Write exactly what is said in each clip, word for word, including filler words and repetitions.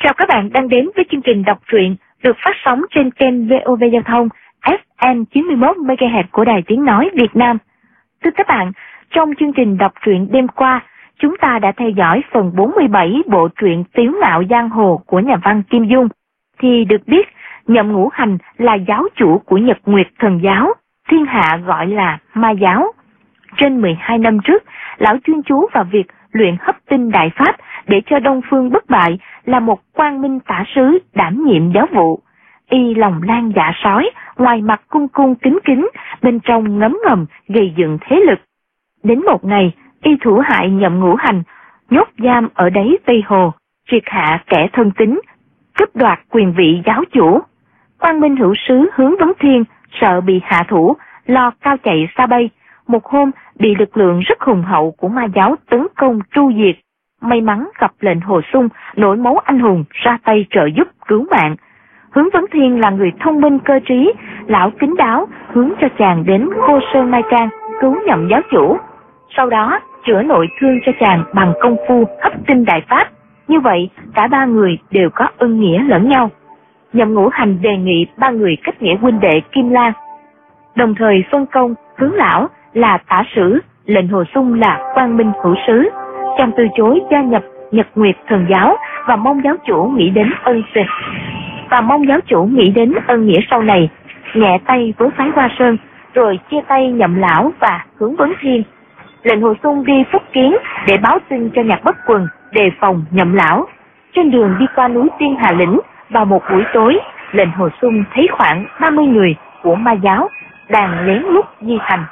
Chào các bạn đang đến với chương trình đọc truyện được phát sóng trên kênh vê o vê Giao thông ép em chín mươi mốt mê ga héc của Đài Tiếng Nói Việt Nam. Thưa các bạn, trong chương trình đọc truyện đêm qua, chúng ta đã theo dõi phần bốn mươi bảy bộ truyện Tiếu Ngạo Giang Hồ của nhà văn Kim Dung. Thì được biết, Nhậm Ngũ Hành là giáo chủ của Nhật Nguyệt Thần Giáo, thiên hạ gọi là Ma Giáo. Trên mười hai năm trước, lão chuyên chú vào việc luyện hấp tinh đại pháp để cho Đông Phương bất bại, là một quang minh tả sứ đảm nhiệm giáo vụ. Y lòng lan dạ sói, ngoài mặt cung cung kính kính, bên trong ngấm ngầm gây dựng thế lực. Đến một ngày, y thủ hại Nhậm Ngũ Hành, nhốt giam ở đáy Tây Hồ, triệt hạ kẻ thân tín, cướp đoạt quyền vị giáo chủ. Quang minh hữu sứ Hướng Vấn Thiên sợ bị hạ thủ, lo cao chạy xa bay. Một hôm bị lực lượng rất hùng hậu của Ma Giáo tấn công tru diệt. May mắn gặp lệnh Hồ Xung nổi máu anh hùng ra tay trợ giúp cứu mạng. Hướng Vấn Thiên là người thông minh cơ trí, lão kín đáo hướng cho chàng đến Cô Sơn Mai Trang cứu Nhậm giáo chủ. Sau đó chữa nội thương cho chàng bằng công phu hấp tinh đại pháp. Như vậy cả ba người đều có ân nghĩa lẫn nhau. Nhậm Ngũ Hành đề nghị ba người kết nghĩa huynh đệ Kim Lan, đồng thời phân công Hướng lão là tả sử, lệnh Hồ Xung là quang minh hữu sứ. Chàng từ chối gia nhập Nhật Nguyệt Thần Giáo và mong giáo chủ nghĩ đến ân tình và mong giáo chủ nghĩ đến ân nghĩa sau này, nhẹ tay với phái Hoa Sơn, rồi chia tay Nhậm lão và Hướng Vấn Thiên. Lệnh Hồ Xung đi phúc kiến để báo tin cho Nhạc Bất Quần đề phòng Nhậm lão. Trên đường đi qua núi Tiên Hà Lĩnh, vào một buổi tối, lệnh Hồ Xung thấy khoảng ba mươi người của Ma Giáo đang lén lút di thành.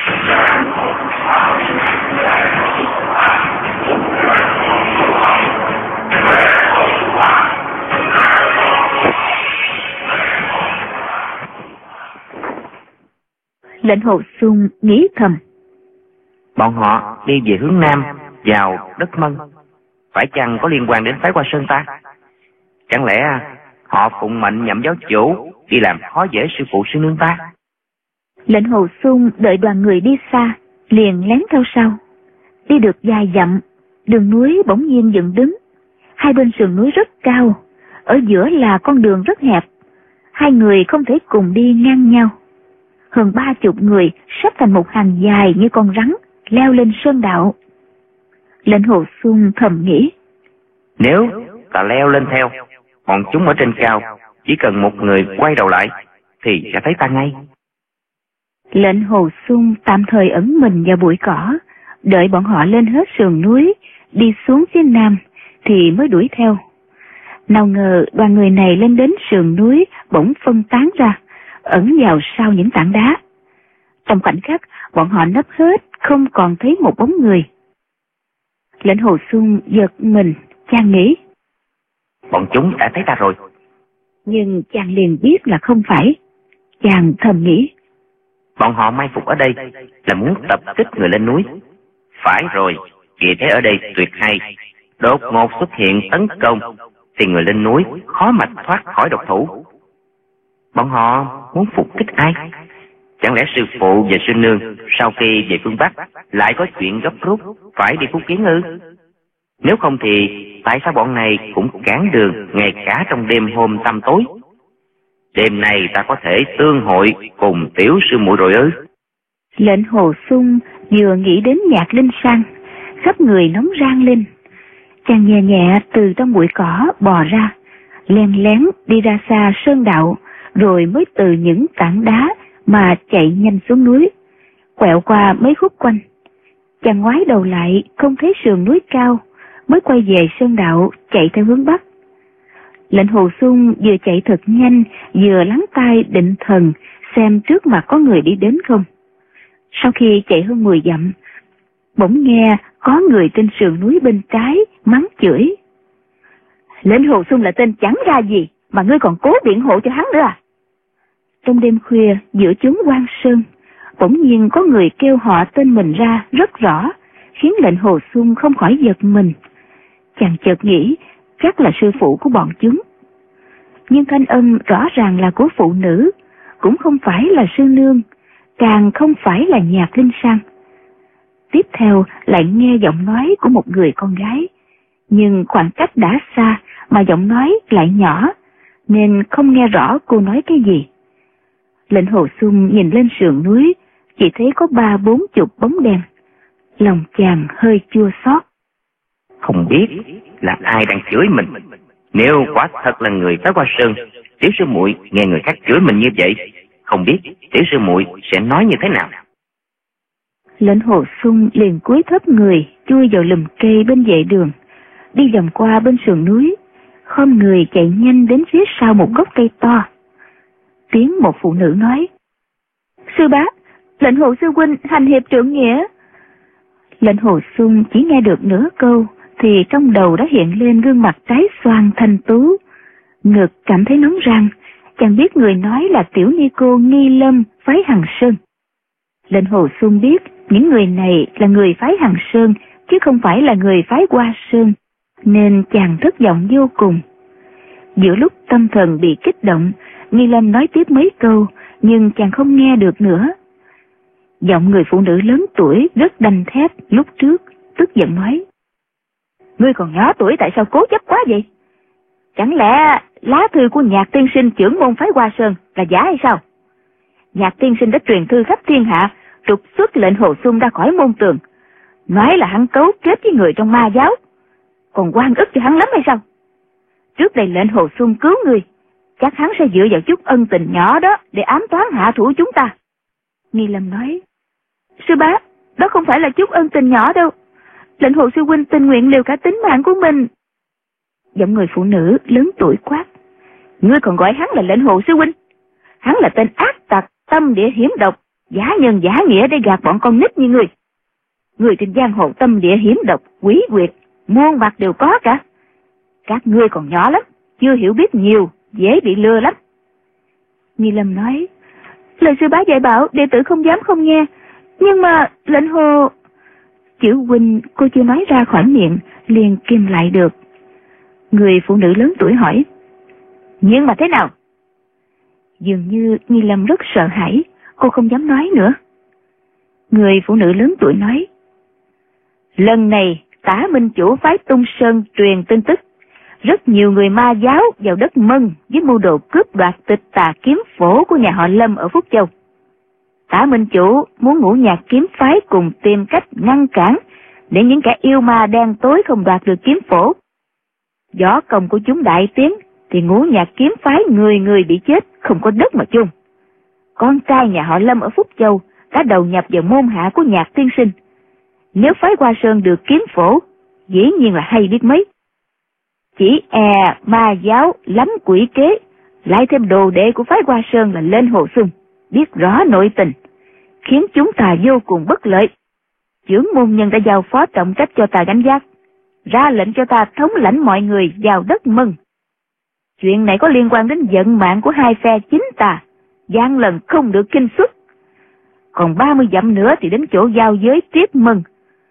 Lệnh Hồ Xung nghĩ thầm, bọn họ đi về hướng Nam vào đất Mân, phải chăng có liên quan đến phái Hoa Sơn ta? Chẳng lẽ họ phụng mệnh Nhậm giáo chủ đi làm khó dễ sư phụ sư nương ta? Lệnh Hồ Xung đợi đoàn người đi xa, liền lén theo sau. Đi được vài dặm, đường núi bỗng nhiên dựng đứng. Hai bên sườn núi rất cao, ở giữa là con đường rất hẹp. Hai người không thể cùng đi ngang nhau. Hơn ba chục người xếp thành một hàng dài như con rắn, leo lên sơn đạo. Lệnh Hồ Xung thầm nghĩ, nếu ta leo lên theo, bọn chúng ở trên cao, chỉ cần một người quay đầu lại thì sẽ thấy ta ngay. Lệnh Hồ Xung tạm thời ẩn mình vào bụi cỏ, đợi bọn họ lên hết sườn núi, đi xuống phía nam thì mới đuổi theo. Nào ngờ đoàn người này lên đến sườn núi bỗng phân tán ra, ẩn vào sau những tảng đá. Trong khoảnh khắc, bọn họ nấp hết, không còn thấy một bóng người. Lệnh Hồ Xung giật mình, chàng nghĩ, bọn chúng đã thấy ta rồi. Nhưng chàng liền biết là không phải. Chàng thầm nghĩ, bọn họ mai phục ở đây là muốn tập kích người lên núi. Phải rồi, vì thế ở đây tuyệt hay, đột ngột xuất hiện tấn công thì người lên núi khó mà thoát khỏi độc thủ. Bọn họ muốn phục kích ai? Chẳng lẽ sư phụ và sư nương sau khi về phương Bắc lại có chuyện gấp rút phải đi phúc kiến ư? Nếu không thì tại sao bọn này cũng cản đường ngay cả trong đêm hôm tăm tối? Đêm nay ta có thể tương hội cùng tiểu sư muội rồi ư? Lệnh Hồ Xung vừa nghĩ đến Nhạc Linh Sang, khắp người nóng rang lên. Chàng nhẹ nhẹ từ trong bụi cỏ bò ra, len lén đi ra xa sơn đạo, rồi mới từ những tảng đá mà chạy nhanh xuống núi, quẹo qua mấy khúc quanh. Chàng ngoái đầu lại không thấy sườn núi cao, mới quay về sơn đạo chạy theo hướng bắc. Lệnh Hồ Xung vừa chạy thật nhanh, vừa lắng tai định thần xem trước mặt có người đi đến không. Sau khi chạy hơn mười dặm, bỗng nghe có người trên sườn núi bên trái mắng chửi, Lệnh Hồ Xung là tên chẳng ra gì mà ngươi còn cố biện hộ cho hắn nữa à? Trong đêm khuya giữa chốn hoang sơn, bỗng nhiên có người kêu họ tên mình ra rất rõ, khiến Lệnh Hồ Xung không khỏi giật mình. Chàng chợt nghĩ chắc là sư phụ của bọn chúng. Nhưng thanh âm rõ ràng là của phụ nữ, cũng không phải là sư nương, càng không phải là Nhạc Linh Sang. Tiếp theo lại nghe giọng nói của một người con gái, nhưng khoảng cách đã xa mà giọng nói lại nhỏ, nên không nghe rõ cô nói cái gì. Lệnh Hồ Xuân nhìn lên sườn núi, chỉ thấy có ba bốn chục bóng đèn. Lòng chàng hơi chua xót. Không biết là ai đang chửi mình. Nếu quả thật là người phái qua sơn, tiểu sư muội nghe người khác chửi mình như vậy, không biết tiểu sư muội sẽ nói như thế nào. Lệnh Hồ Xuân liền cúi thấp người, chui vào lùm cây bên vệ đường, đi vòng qua bên sườn núi, khom người chạy nhanh đến phía sau một gốc cây to. Tiếng một phụ nữ nói: "Sư bá, Lệnh Hồ sư huynh hành hiệp trượng nghĩa." Lệnh Hồ Xuân chỉ nghe được nửa câu thì trong đầu đã hiện lên gương mặt trái xoan thanh tú, ngực cảm thấy nóng rang. Chàng biết người nói là tiểu ni cô Nghi Lâm phái Hằng Sơn. Lệnh Hồ Xuân biết những người này là người phái Hằng Sơn chứ không phải là người phái Hoa Sơn, nên chàng thất vọng vô cùng. Giữa lúc tâm thần bị kích động, Nghi Lâm nói tiếp mấy câu, nhưng chàng không nghe được nữa. Giọng người phụ nữ lớn tuổi rất đanh thép lúc trước, tức giận nói: "Ngươi còn nhỏ tuổi tại sao cố chấp quá vậy? Chẳng lẽ lá thư của Nhạc tiên sinh trưởng môn phái Hoa Sơn là giả hay sao? Nhạc tiên sinh đã truyền thư khắp thiên hạ, trục xuất Lệnh Hồ Xuân ra khỏi môn tường, nói là hắn cấu kết với người trong ma giáo, còn oan ức cho hắn lắm hay sao? Trước đây Lệnh Hồ Xuân cứu người, chắc hắn sẽ dựa vào chút ân tình nhỏ đó để ám toán hạ thủ chúng ta." Nghi Lâm nói: "Sư bá, đó không phải là chút ân tình nhỏ đâu. Lệnh Hồ sư huynh tình nguyện liều cả tính mạng của mình." Giọng người phụ nữ lớn tuổi quát: "Ngươi còn gọi hắn là Lệnh Hồ sư huynh? Hắn là tên ác tặc, tâm địa hiểm độc, giả nhân giả nghĩa để gạt bọn con nít như ngươi. Người trên giang hồ tâm địa hiểm độc, quỷ quyệt, muôn mặt đều có cả. Các ngươi còn nhỏ lắm, chưa hiểu biết nhiều, dễ bị lừa lắm." Nghi Lâm nói: "Lời sư bá dạy bảo, đệ tử không dám không nghe. Nhưng mà Lệnh Hồ..." Chữ huynh cô chưa nói ra khỏi miệng, liền kìm lại được. Người phụ nữ lớn tuổi hỏi: "Nhưng mà thế nào?" Dường như Nghi Lâm rất sợ hãi, cô không dám nói nữa. Người phụ nữ lớn tuổi nói: "Lần này Tả Minh chủ phái Tung Sơn truyền tin tức, rất nhiều người ma giáo vào đất Mân với mưu đồ cướp đoạt Tịch Tà kiếm phổ của nhà họ Lâm ở Phúc Châu. Tả Minh chủ muốn Ngũ Nhạc kiếm phái cùng tìm cách ngăn cản để những kẻ yêu ma đen tối không đoạt được kiếm phổ. Võ công của chúng đại tiến thì Ngũ Nhạc kiếm phái người người bị chết, không có đất mà chôn. Con trai nhà họ Lâm ở Phúc Châu đã đầu nhập vào môn hạ của Nhạc tiên sinh. Nếu phái Hoa Sơn được kiếm phổ, dĩ nhiên là hay biết mấy. Chỉ e ma giáo lắm quỷ kế, lại thêm đồ đệ của phái Hoa Sơn là Lệnh Hồ Xuân, biết rõ nội tình, khiến chúng ta vô cùng bất lợi. Chưởng môn nhân đã giao phó trọng trách cho ta gánh vác, ra lệnh cho ta thống lãnh mọi người vào đất Mân. Chuyện này có liên quan đến vận mạng của hai phe chính ta, gian lần không được kinh xuất. Còn ba mươi dặm nữa thì đến chỗ giao giới tiếp Mân.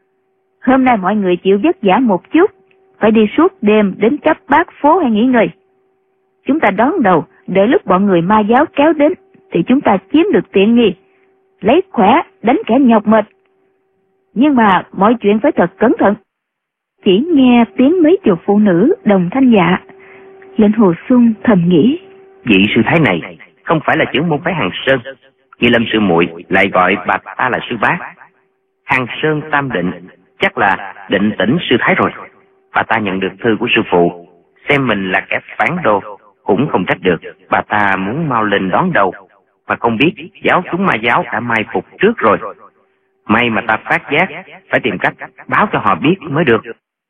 Hôm nay mọi người chịu vất vả một chút, phải đi suốt đêm đến cấp bát phố hay nghỉ ngơi. Chúng ta đón đầu, để lúc bọn người ma giáo kéo đến thì chúng ta chiếm được tiện nghi, lấy khỏe đánh kẻ nhọc mệt. Nhưng mà mọi chuyện phải thật cẩn thận." Chỉ nghe tiếng mấy chục phụ nữ đồng thanh dạ. Lệnh Hồ Xuân thầm nghĩ: Vị sư thái này không phải là trưởng môn phái Hằng Sơn, Nghi Lâm sư muội lại gọi bà ta là sư bá. Hằng Sơn Tam Định chắc là Định Tĩnh sư thái rồi. Bà ta nhận được thư của sư phụ, xem mình là kẻ phản đồ, cũng không trách được. Bà ta muốn mau lên đón đầu, mà không biết giáo chúng ma giáo đã mai phục trước rồi. May mà ta phát giác, phải tìm cách báo cho họ biết mới được.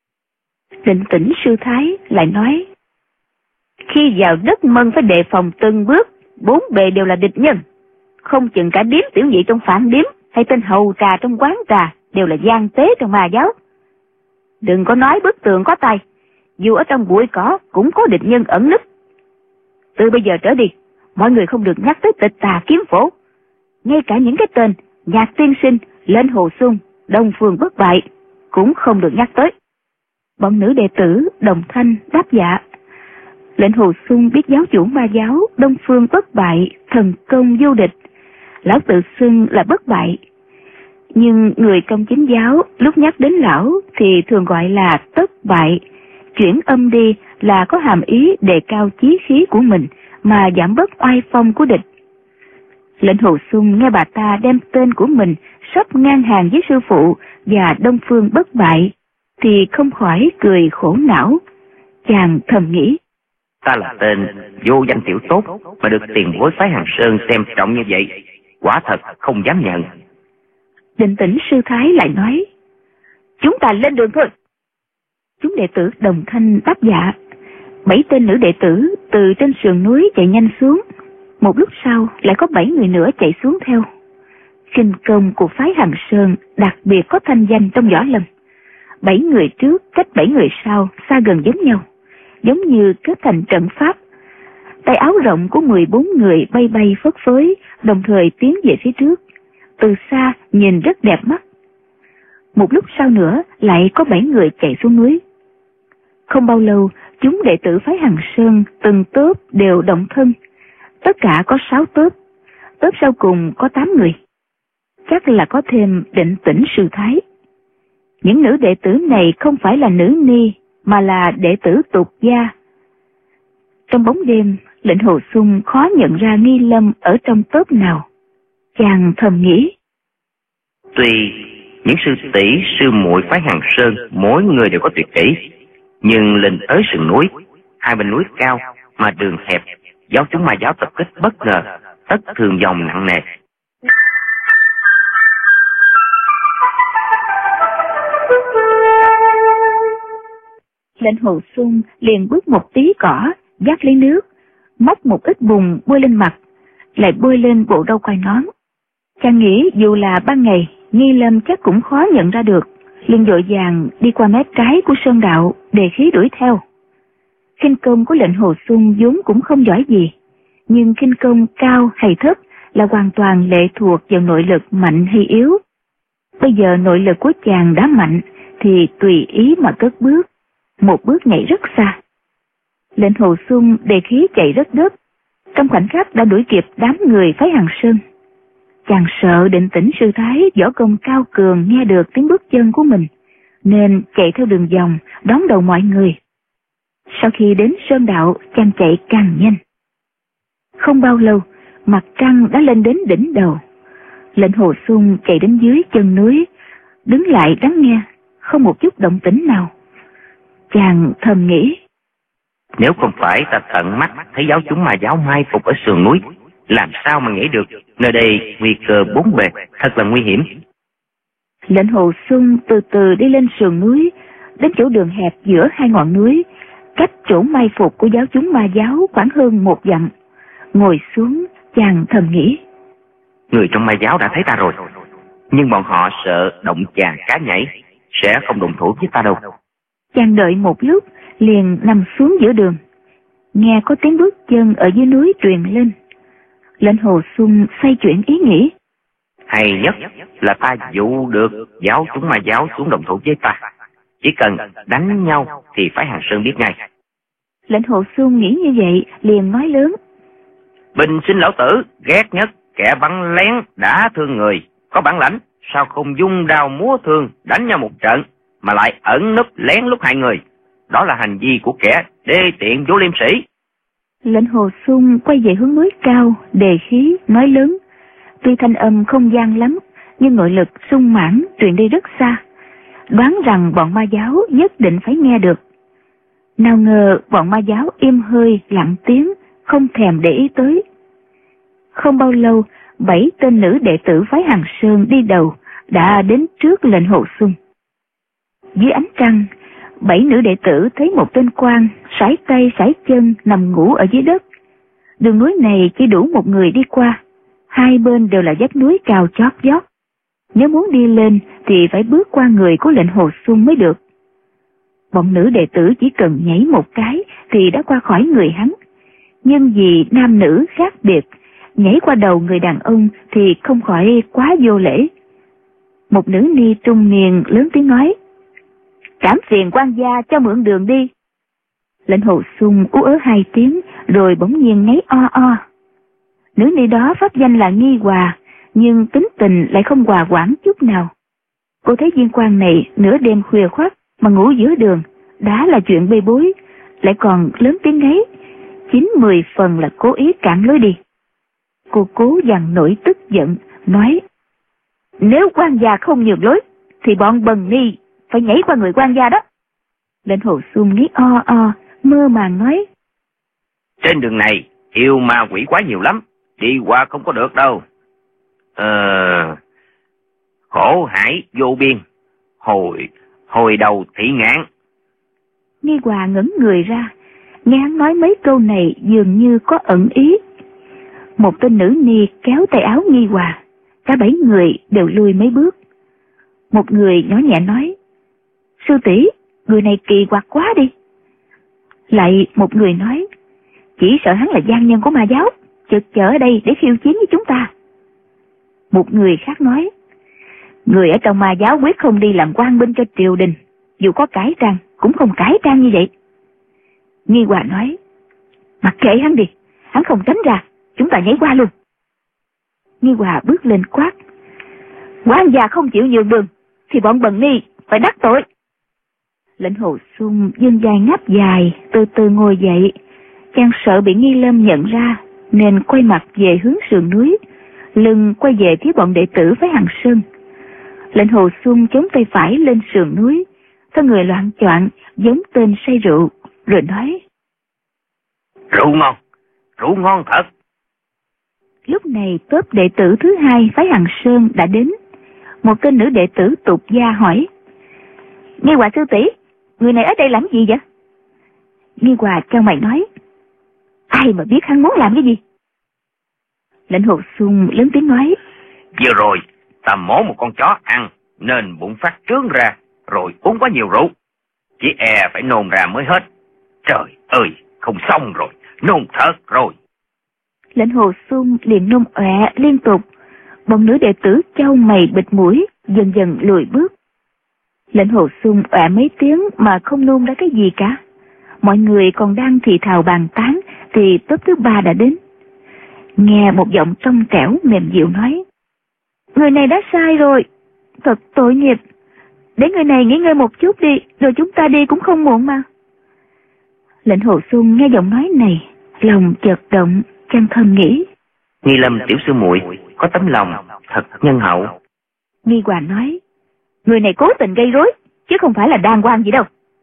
Định Tĩnh sư thái lại nói: "Khi vào đất Mân phải đề phòng từng bước, bốn bề đều là địch nhân. Không chừng cả điếm tiểu nhị trong phản điếm hay tên hầu trà trong quán trà đều là gian tế trong ma giáo. Đừng có nói bức tường có tay, dù ở trong bụi cỏ cũng có địch nhân ẩn núp. Từ bây giờ trở đi, mọi người không được nhắc tới Tịch Tà kiếm phổ. Ngay cả những cái tên Nhạc tiên sinh, Lệnh Hồ Xuân, Đông Phương bất bại cũng không được nhắc tới." Bọn nữ đệ tử đồng thanh đáp dạ. Lệnh Hồ Xuân biết giáo chủ ma giáo Đông Phương bất bại thần công vô địch, lão tự xưng là bất bại. Nhưng người công chính giáo lúc nhắc đến lão thì thường gọi là Tất Bại, chuyển âm đi là có hàm ý đề cao chí khí của mình mà giảm bớt oai phong của địch. Lệnh Hồ Xung nghe bà ta đem tên của mình sắp ngang hàng với sư phụ và Đông Phương Bất Bại thì không khỏi cười khổ não. Chàng thầm nghĩ, ta là tên vô danh tiểu tốt mà được tiền bối phái Hằng Sơn xem trọng như vậy, quả thật không dám nhận. Định Tĩnh sư thái lại nói, chúng ta lên đường thôi. Chúng đệ tử đồng thanh đáp dạ. Bảy tên nữ đệ tử từ trên sườn núi chạy nhanh xuống. Một lúc sau lại có bảy người nữa chạy xuống theo. Khinh công của phái Hằng Sơn đặc biệt có thanh danh trong võ lâm. Bảy người trước cách bảy người sau xa gần giống nhau, giống như kết thành trận pháp. Tay áo rộng của mười bốn người bay bay phất phới, đồng thời tiến về phía trước. Từ xa nhìn rất đẹp mắt. Một lúc sau nữa lại có bảy người chạy xuống núi. Không bao lâu, chúng đệ tử phái Hằng Sơn từng tốp đều động thân. Tất cả có sáu tốp, tốp sau cùng có tám người. Chắc là có thêm Định Tĩnh sư thái. Những nữ đệ tử này không phải là nữ ni, mà là đệ tử tục gia. Trong bóng đêm, Lệnh Hồ Xung khó nhận ra Nghi Lâm ở trong tốp nào. Chàng thầm nghĩ, tuy những sư tỷ sư muội phái Hằng Sơn mỗi người đều có tuyệt kỹ, nhưng lên tới sườn núi, hai bên núi cao mà đường hẹp, giáo chúng ma giáo tập kích bất ngờ, tất thương vong nặng nề. Lệnh Hồ Xung liền bước một tí cỏ, vác lấy nước, móc một ít bùn bôi lên mặt, lại bôi lên bộ râu quai nón. Chàng nghĩ dù là ban ngày, Nghi Lâm chắc cũng khó nhận ra được, liền vội vàng đi qua mé trái của sơn đạo, đề khí đuổi theo. Khinh công của Lệnh Hồ Xung vốn cũng không giỏi gì, nhưng khinh công cao hay thấp là hoàn toàn lệ thuộc vào nội lực mạnh hay yếu. Bây giờ nội lực của chàng đã mạnh thì tùy ý mà cất bước, một bước nhảy rất xa. Lệnh Hồ Xung đề khí chạy rất gấp, trong khoảnh khắc đã đuổi kịp đám người phái Hằng Sơn. Chàng sợ Định Tĩnh sư thái võ công cao cường nghe được tiếng bước chân của mình, nên chạy theo đường vòng đón đầu mọi người. Sau khi đến sơn đạo, chàng chạy càng nhanh. Không bao lâu, mặt trăng đã lên đến đỉnh đầu. Lệnh Hồ Xung chạy đến dưới chân núi, đứng lại lắng nghe, không một chút động tĩnh nào. Chàng thầm nghĩ, nếu không phải ta tận mắt thấy giáo chúng ma giáo mai phục ở sườn núi, làm sao mà nghĩ được nơi đây nguy cơ bốn bề, thật là nguy hiểm. Lệnh Hồ Xung từ từ đi lên sườn núi, đến chỗ đường hẹp giữa hai ngọn núi, cách chỗ mai phục của giáo chúng ma giáo khoảng hơn một dặm. Ngồi xuống, chàng thầm nghĩ, người trong ma giáo đã thấy ta rồi, nhưng bọn họ sợ động chàng cá nhảy, sẽ không động thủ với ta đâu. Chàng đợi một lúc, liền nằm xuống giữa đường. Nghe có tiếng bước chân ở dưới núi truyền lên. Lệnh Hồ Xung xoay chuyển ý nghĩ, hay nhất là ta dụ được giáo chúng ma giáo xuống động thủ với ta. Chỉ cần đánh nhau thì phái Hằng Sơn biết ngay. Lệnh Hồ Xung nghĩ như vậy, liền nói lớn, bình sinh lão tử ghét nhất kẻ bắn lén đã thương người, có bản lãnh sao không dung đao múa thương đánh nhau một trận, mà lại ẩn núp lén lút hại người. Đó là hành vi của kẻ đê tiện vô liêm sĩ. Lệnh Hồ Xung quay về hướng núi cao, đề khí nói lớn. Tuy thanh âm không gian lắm, nhưng nội lực sung mãn truyền đi rất xa, đoán rằng bọn ma giáo nhất định phải nghe được. Nào ngờ bọn ma giáo im hơi lặng tiếng, không thèm để ý tới. Không bao lâu, bảy tên nữ đệ tử phái Hằng Sơn đi đầu đã đến trước Lệnh Hồ Xung. Dưới ánh trăng, bảy nữ đệ tử thấy một tên quan sải tay sải chân nằm ngủ ở dưới đất. Đường núi này chỉ đủ một người đi qua, hai bên đều là vách núi cao chót vót. Nếu muốn đi lên thì phải bước qua người của Lệnh Hồ Xung mới được. Bọn nữ đệ tử chỉ cần nhảy một cái thì đã qua khỏi người hắn, nhưng vì nam nữ khác biệt, nhảy qua đầu người đàn ông thì không khỏi quá vô lễ. Một nữ ni trung niên lớn tiếng nói, cảm phiền quan gia cho mượn đường đi. Lệnh Hồ Xung ú ớ hai tiếng rồi bỗng nhiên ngáy o o. Nữ ni đó pháp danh là Nghi Hòa, nhưng tính tình lại không hòa quản chút nào. Cô thấy viên quan này nửa đêm khuya khoắt mà ngủ giữa đường, đã là chuyện bê bối, lại còn lớn tiếng ấy, chín mười phần là cố ý cản lối đi. Cô cố dằn nổi tức giận, nói: nếu quan gia không nhường lối, thì bọn bần ni phải nhảy qua người quan gia đó. Lệnh Hồ Xuân nghĩ o o, mơ màng nói: trên đường này yêu ma quỷ quá nhiều lắm, đi qua không có được đâu. Ờ... khổ hải vô biên, hồi hồi đầu thị ngạn. Nghi Hòa ngẩng người ra, nghe hắn nói mấy câu này dường như có ẩn ý. Một tên nữ ni kéo tay áo Nghi Hòa, cả bảy người đều lùi mấy bước. Một người nhỏ nhẹ nói: sư tỷ, người này kỳ quặc quá đi. Lại một người nói: chỉ sợ hắn là gian nhân của ma giáo, chực chở ở đây để khiêu chiến với chúng ta. Một người khác nói: người ở trong ma giáo quyết không đi làm quan binh cho triều đình, dù có cải trang cũng không cải trang như vậy. Nghi Hòa nói: mặc kệ hắn đi, hắn không tránh ra, chúng ta nhảy qua luôn. Nghi Hòa bước lên quát: quan gia không chịu nhường đường, thì bọn bần ni phải đắc tội. Lệnh Hồ Xuân dương dài ngáp dài, từ từ ngồi dậy. Chàng sợ bị Nghi Lâm nhận ra, nên quay mặt về hướng sườn núi, lưng quay về phía bọn đệ tử phái Hằng Sơn. Lệnh Hồ Xuân chống tay phải lên sườn núi, thân người loạng choạng giống tên say rượu, rồi nói: rượu ngon, rượu ngon thật. Lúc này tốp đệ tử thứ hai phái Hằng Sơn đã đến. Một tên nữ đệ tử tục gia hỏi: Nghi Hòa sư tỷ, người này ở đây làm gì vậy? Nghi Hòa trao mày nói: ai mà biết hắn muốn làm cái gì? Lệnh Hồ Xuân lớn tiếng nói: vừa rồi ta mổ một con chó ăn nên bụng phát trướng ra, rồi uống quá nhiều rượu, chỉ e phải nôn ra mới hết. Trời ơi, không xong rồi, nôn thật rồi. Lệnh Hồ Xuân liền nôn ọe liên tục. Bọn nữ đệ tử chau mày bịt mũi, dần dần lùi bước. Lệnh Hồ Xuân ọe mấy tiếng mà không nôn ra cái gì cả. Mọi người còn đang thì thào bàn tán thì tốp thứ ba đã đến. Nghe một giọng trong trẻo mềm dịu nói: người này đã sai rồi, thật tội nghiệp. Để người này nghỉ ngơi một chút đi, rồi chúng ta đi cũng không muộn mà. Lệnh Hồ Xuân nghe giọng nói này, lòng chợt động, chàng thầm nghĩ: Nghi Lâm tiểu sư muội có tấm lòng thật nhân hậu. Nghi Hòa nói: người này cố tình gây rối, chứ không phải là đàng hoàng gì đâu.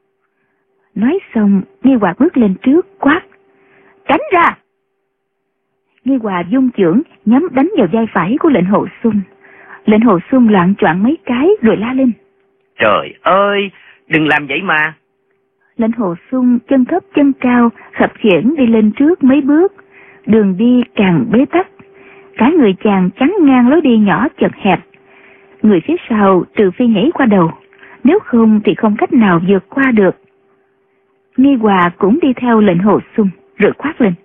Nói xong, Nghi Hòa bước lên trước quát: tránh ra! Nghi Hòa dung chưởng nhắm đánh vào vai phải của Lệnh Hồ Xuân. Lệnh Hồ Xuân loạng choạng mấy cái rồi la lên: trời ơi, đừng làm vậy mà. Lệnh Hồ Xuân chân thấp chân cao khập khiễng đi lên trước mấy bước, đường đi càng bế tắc. Cả người chàng chắn ngang lối đi nhỏ chật hẹp. Người phía sau trừ phi nhảy qua đầu, nếu không thì không cách nào vượt qua được. Nghi Hòa cũng đi theo Lệnh Hồ Xuân rồi quát lên: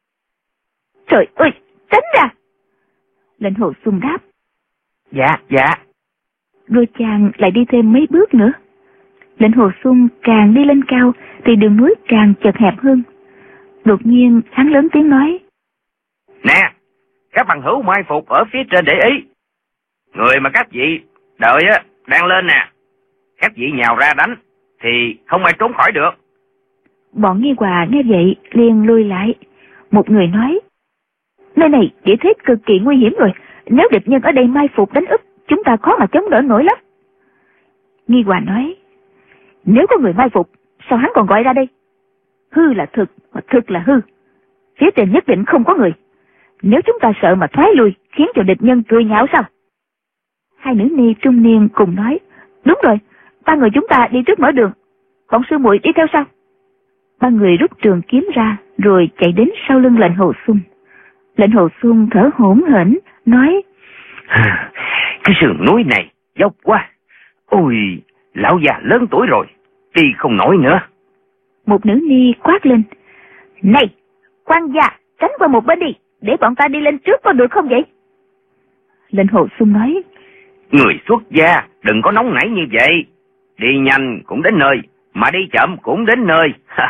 trời ơi, tránh ra! Lệnh Hồ Xuân đáp: dạ, dạ. Rồi chàng lại đi thêm mấy bước nữa. Lệnh Hồ Xuân càng đi lên cao thì đường núi càng chật hẹp hơn. Đột nhiên hắn lớn tiếng nói: nè, các bằng hữu mai phục ở phía trên để ý. Người mà các vị đợi á đang lên nè. Các vị nhào ra đánh thì không ai trốn khỏi được. Bọn Nghi Hòa nghe vậy liền lui lại. Một người nói: nơi này địa thế cực kỳ nguy hiểm rồi, nếu địch nhân ở đây mai phục đánh úp, chúng ta khó mà chống đỡ nổi lắm. Nghi Hòa nói: nếu có người mai phục, sao hắn còn gọi ra đây? Hư là thực, mà thực là hư. Phía trên nhất định không có người. Nếu chúng ta sợ mà thoái lui, khiến cho địch nhân cười nhạo sao? Hai nữ ni trung niên cùng nói: đúng rồi, ba người chúng ta đi trước mở đường, bọn sư muội đi theo sau. Ba người rút trường kiếm ra rồi chạy đến sau lưng Lệnh Hồ Xuân. Lệnh Hồ Xuân thở hổn hển nói: cái sườn núi này dốc quá, ôi, lão già lớn tuổi rồi, đi không nổi nữa. Một nữ ni quát lên: này, quan gia, tránh qua một bên đi, để bọn ta đi lên trước có được không vậy? Lệnh Hồ Xuân nói: người xuất gia đừng có nóng nảy như vậy, đi nhanh cũng đến nơi, mà đi chậm cũng đến nơi.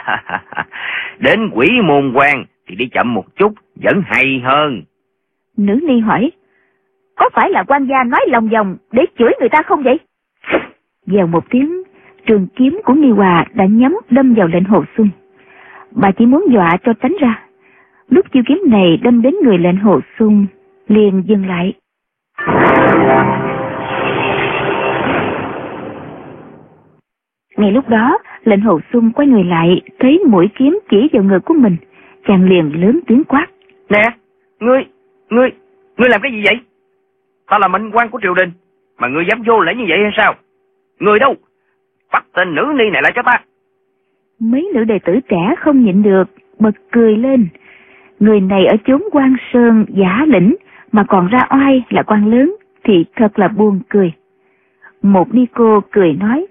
Đến Quỷ Môn Quan thì đi chậm một chút vẫn hay hơn. Nữ ni hỏi: có phải là quan gia nói lòng vòng để chửi người ta không vậy? Dèo một tiếng, trường kiếm của Nghi Hòa đã nhắm đâm vào lệnh Hồ Xuân. Bà chỉ muốn dọa cho tránh ra. Lúc chiêu kiếm này đâm đến người lệnh Hồ Xuân, liền dừng lại. Ngay lúc đó, lệnh Hồ Xuân quay người lại, thấy mũi kiếm chỉ vào ngực của mình, chàng liền lớn tiếng quát: Nè, ngươi, ngươi, ngươi làm cái gì vậy? Ta là mệnh quan của triều đình, mà ngươi dám vô lễ như vậy hay sao? Ngươi đâu? Bắt tên nữ ni này lại cho ta. Mấy nữ đệ tử trẻ không nhịn được, bật cười lên. Người này ở chốn Quan Sơn giả lĩnh mà còn ra oai là quan lớn thì thật là buồn cười. Một ni cô cười nói: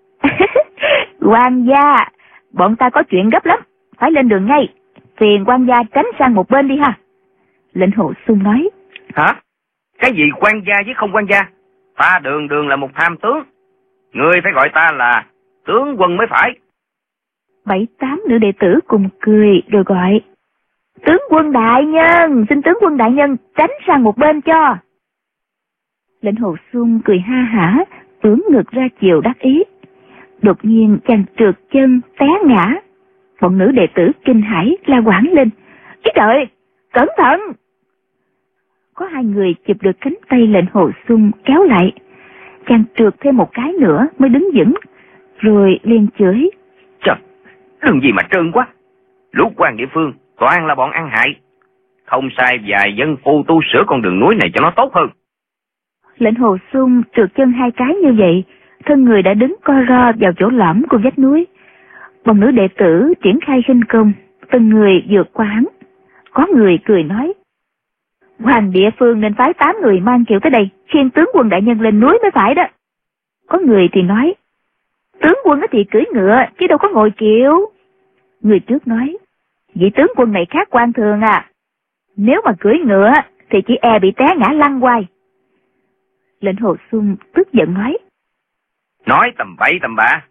Quan gia, bọn ta có chuyện gấp lắm, phải lên đường ngay. Phiền quan gia tránh sang một bên đi ha. Lệnh Hồ Xuân nói: Hả? Cái gì quan gia với không quan gia? Ta đường đường là một tham tướng. Ngươi phải gọi ta là tướng quân mới phải. Bảy tám nữ đệ tử cùng cười rồi gọi: Tướng quân đại nhân, xin tướng quân đại nhân tránh sang một bên cho. Lệnh Hồ Xuân cười ha hả, ưỡn ngực ra chiều đắc ý. Đột nhiên chàng trượt chân té ngã. Bọn nữ đệ tử kinh hãi la quảng lên: Ý trời, cẩn thận! Có hai người chụp được cánh tay lệnh Hồ Xuân kéo lại. Chàng trượt thêm một cái nữa mới đứng vững, rồi liền chửi: Trời, đừng gì mà trơn quá. Lũ quan địa phương toàn là bọn ăn hại. Không sai vài dân phu tu sửa con đường núi này cho nó tốt hơn. Lệnh Hồ Xuân trượt chân hai cái như vậy, thân người đã đứng co ro vào chỗ lõm của vách núi. Bọn nữ đệ tử triển khai khinh công, từng người vượt qua hắn. Có người cười nói: Hoàng địa phương nên phái tám người mang kiệu tới đây, khiêng tướng quân đại nhân lên núi mới phải đó. Có người thì nói: Tướng quân thì cưỡi ngựa chứ đâu có ngồi kiệu. Người trước nói: Vị tướng quân này khác quan thường à, nếu mà cưỡi ngựa thì chỉ e bị té ngã lăn quay. Lệnh Hồ Xuân tức giận nói: Nói tầm bậy tầm bạ.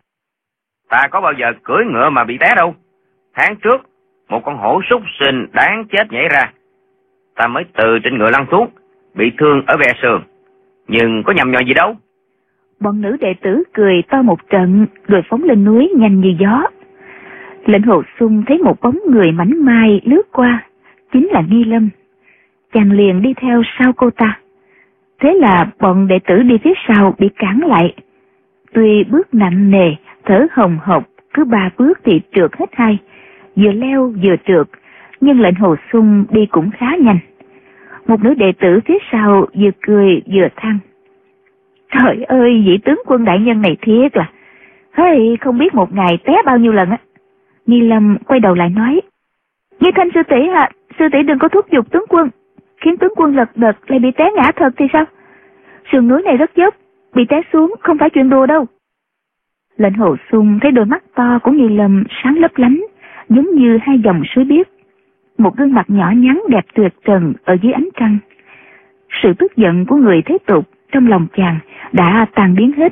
Ta có bao giờ cưỡi ngựa mà bị té đâu. Tháng trước, một con hổ súc sinh đáng chết nhảy ra. Ta mới từ trên ngựa lăn xuống, bị thương ở ve sườn. Nhưng có nhầm nhò gì đâu. Bọn nữ đệ tử cười to một trận, rồi phóng lên núi nhanh như gió. Lệnh Hồ Xuân thấy một bóng người mảnh mai lướt qua, chính là Nghi Lâm. Chàng liền đi theo sau cô ta. Thế là bọn đệ tử đi phía sau bị cản lại. Tuy bước nặng nề, thở hồng hộc, cứ ba bước thì trượt hết hai, vừa leo vừa trượt, nhưng lệnh Hồ Xuân đi cũng khá nhanh. Một nữ đệ tử phía sau vừa cười vừa than: Trời ơi, vị tướng quân đại nhân này thiệt là, hey, không biết một ngày té bao nhiêu lần á. Nghi Lâm quay đầu lại nói: Nghi Thanh sư tỷ à, sư tỷ đừng có thúc giục tướng quân, khiến tướng quân lật đật lại bị té ngã thật thì sao? Sườn núi này rất dốc, bị té xuống không phải chuyện đùa đâu. Lệnh Hồ Xuân thấy đôi mắt to của Nghi Lâm sáng lấp lánh, giống như hai dòng suối biếc. Một gương mặt nhỏ nhắn đẹp tuyệt trần ở dưới ánh trăng. Sự tức giận của người thế tục trong lòng chàng đã tan biến hết.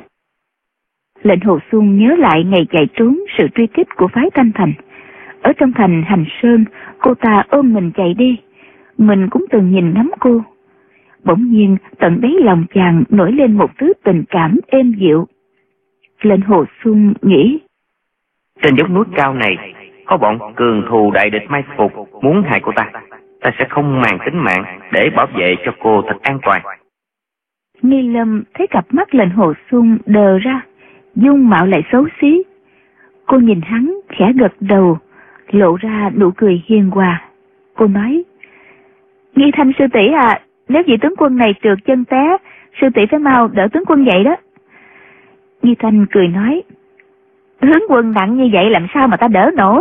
Lệnh Hồ Xuân nhớ lại ngày chạy trốn sự truy kích của phái Thanh Thành. Ở trong thành Hành Sơn, cô ta ôm mình chạy đi. Mình cũng từng nhìn ngắm cô. Bỗng nhiên tận đáy lòng chàng nổi lên một thứ tình cảm êm dịu. Lệnh Hồ Xuân nghĩ: Trên dốc núi cao này có bọn cường thù đại địch mai phục muốn hại cô ta. Ta sẽ không màng tính mạng để bảo vệ cho cô thật an toàn. Nghi Lâm thấy cặp mắt lệnh Hồ Xuân đờ ra, dung mạo lại xấu xí. Cô nhìn hắn khẽ gật đầu, lộ ra nụ cười hiền hòa. Cô nói: Nghi Thanh sư tỷ à, nếu vị tướng quân này trượt chân té, sư tỷ phải mau đỡ tướng quân dậy đó. Nghi Thanh cười nói: Tướng quân nặng như vậy làm sao mà ta đỡ nổi.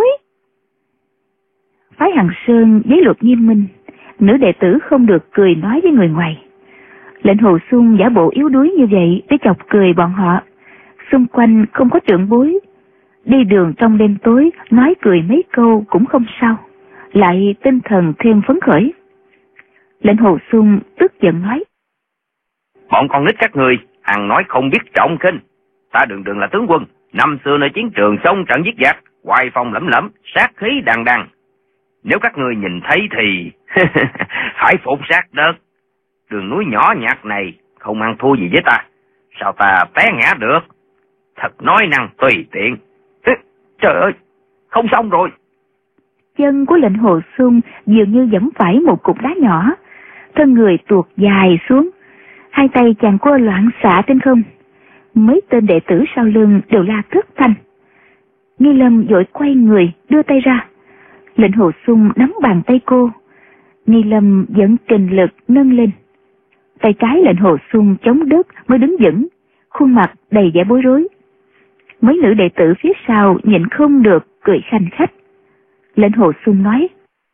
Phái Hằng Sơn với luật nghiêm minh, nữ đệ tử không được cười nói với người ngoài. Lệnh Hồ Xuân giả bộ yếu đuối như vậy để chọc cười bọn họ. Xung quanh không có trưởng bối, đi đường trong đêm tối nói cười mấy câu cũng không sao, lại tinh thần thêm phấn khởi. Lệnh Hồ Xuân tức giận nói: Bọn con nít các người hằng nói không biết trọng khinh. Ta đường đường là tướng quân, năm xưa nơi chiến trường xông trận giết giặc, oai phong lẫm lẫm, sát khí đằng đằng. Nếu các người nhìn thấy thì phải phục sát đất. Đường núi nhỏ nhặt này không ăn thua gì với ta, sao ta té ngã được? Thật nói năng tùy tiện. Trời ơi, không xong rồi. Chân của lệnh Hồ Xuân dường như giẫm phải một cục đá nhỏ, thân người tuột dài xuống, hai tay chàng cô loạn xạ trên không. Mấy tên đệ tử sau lưng đều la thất thanh. Nghi Lâm vội quay người đưa tay ra, lệnh Hồ Xuân nắm bàn tay cô. Nghi Lâm dẫn kình lực nâng lên, tay trái lệnh Hồ Xuân chống đất mới đứng vững, khuôn mặt đầy vẻ bối rối. Mấy nữ đệ tử phía sau nhịn không được cười khanh khách. Lệnh Hồ Xuân nói: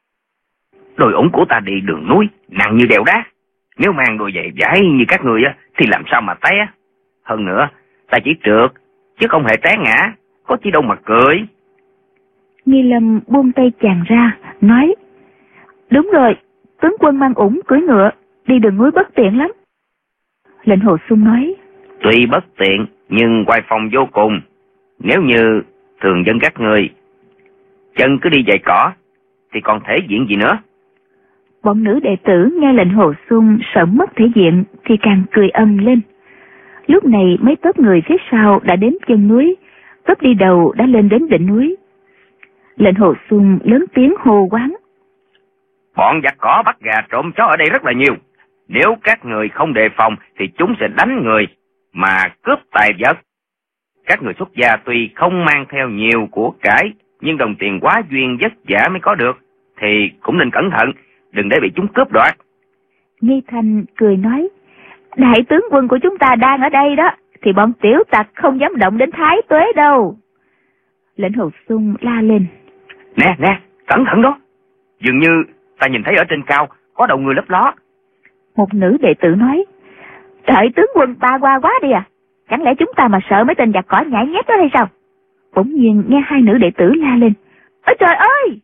Đôi ủng của ta đi đường núi nặng như đèo đá, nếu mang đôi giày vải như các người thì làm sao mà té. Hơn nữa ta chỉ trượt chứ không hề té ngã, có chi đâu mà cười. Nghi Lâm buông tay chàng ra nói: Đúng rồi, tướng quân mang ủng cưỡi ngựa đi đường núi bất tiện lắm. Lệnh Hồ Xuân nói: Tuy bất tiện nhưng oai phong vô cùng. Nếu như thường dân các người chân cứ đi giày cỏ thì còn thể diện gì nữa. Bọn nữ đệ tử nghe lệnh Hồ Xuân sợ mất thể diện thì càng cười ầm lên. Lúc này mấy tốp người phía sau đã đến chân núi, tốp đi đầu đã lên đến đỉnh núi. Lệnh Hồ Xuân lớn tiếng hô quán: Bọn giặc cỏ bắt gà trộm chó ở đây rất là nhiều. Nếu các người không đề phòng thì chúng sẽ đánh người mà cướp tài vật. Các người xuất gia tuy không mang theo nhiều của cải, nhưng đồng tiền quá duyên vất vả mới có được, thì cũng nên cẩn thận, đừng để bị chúng cướp đoạt. Nghi Thanh cười nói: Đại tướng quân của chúng ta đang ở đây đó, thì bọn tiểu tặc không dám động đến Thái Tuế đâu. Lệnh Hồ Xuân la lên: Nè nè, cẩn thận đó, dường như ta nhìn thấy ở trên cao có đầu người lấp ló. Một nữ đệ tử nói: Đại tướng quân ba qua quá đi à, chẳng lẽ chúng ta mà sợ mấy tên giặc cỏ nhảy nhét đó hay sao? Bỗng nhiên nghe hai nữ đệ tử la lên: Ôi trời ơi!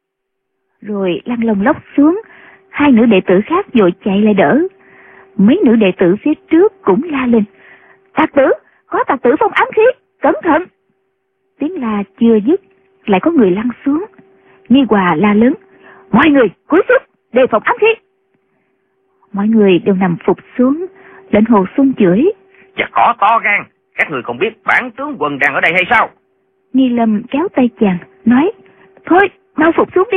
Rồi lăn lông lóc xuống, hai nữ đệ tử khác vội chạy lại đỡ. Mấy nữ đệ tử phía trước cũng la lên: Tặc tử, có tặc tử phong ám khí, cẩn thận! Tiếng la chưa dứt, lại có người lăn xuống. Nghi Hòa la lớn: Mọi người cúi xuống, đề phòng ám khí! Mọi người đều nằm phục xuống. Lệnh Hồ Xuân chửi: Giặc cỏ to gan, các người không biết bản tướng quân đang ở đây hay sao? Nghi Lâm kéo tay chàng nói: Thôi mau phục xuống đi.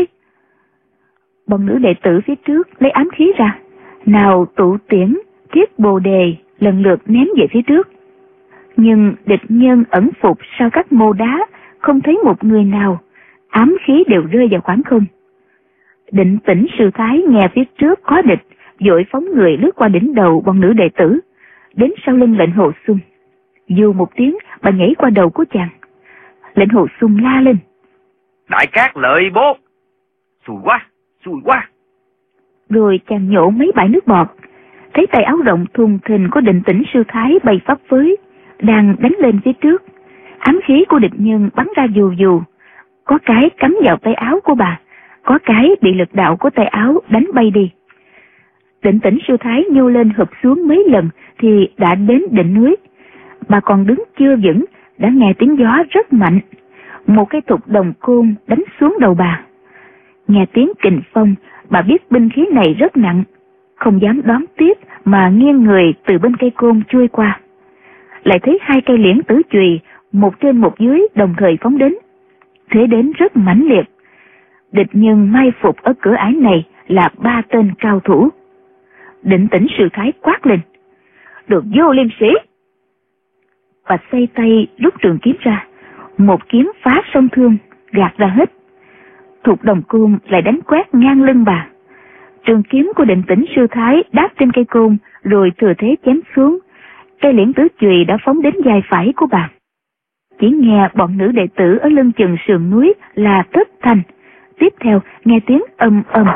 Bọn nữ đệ tử phía trước lấy ám khí ra, nào tụ tiễn, thiết bồ đề lần lượt ném về phía trước. Nhưng địch nhân ẩn phục sau các mô đá, không thấy một người nào, ám khí đều rơi vào khoảng không. Định Tĩnh Sư Thái nghe phía trước có địch, vội phóng người lướt qua đỉnh đầu bọn nữ đệ tử, đến sau lưng lệnh Hồ Xuân. Dù một tiếng, bà nhảy qua đầu của chàng. Lệnh Hồ Xuân la lên: Đại cát lợi bốt! Xùi quá, xùi quá! Rồi chàng nhổ mấy bãi nước bọt, thấy tay áo rộng thùng thình của Định Tĩnh Sư Thái bay phấp phới, đang đánh lên phía trước. Ám khí của địch nhân bắn ra dù dù, có cái cắm vào tay áo của bà, có cái bị lực đạo của tay áo đánh bay đi. Định Tĩnh Sư Thái nhô lên hụp xuống mấy lần thì đã đến đỉnh núi. Bà còn đứng chưa vững, đã nghe tiếng gió rất mạnh. Một cây thục đồng côn đánh xuống đầu bà. Nghe tiếng kình phong, bà biết binh khí này rất nặng, không dám đón tiếp mà nghiêng người từ bên cây côn chui qua. Lại thấy hai cây liễn tử chùy, một trên một dưới đồng thời phóng đến. Thế đến rất mãnh liệt. Địch nhân mai phục ở cửa ải này là ba tên cao thủ. Định Tĩnh Sư Thái quát lên: Được vô liêm sĩ! Bà xoay tay rút trường kiếm ra, một kiếm phá sông thương, gạt ra hết. Thục đồng côn lại đánh quét ngang lưng bà. Trường kiếm của Định Tĩnh Sư Thái đáp trên cây côn, rồi thừa thế chém xuống. Cây liễn tứ chùy đã phóng đến vai phải của bà. Chỉ nghe bọn nữ đệ tử ở lưng chừng sườn núi là thất thanh. Tiếp theo nghe tiếng ầm ầm.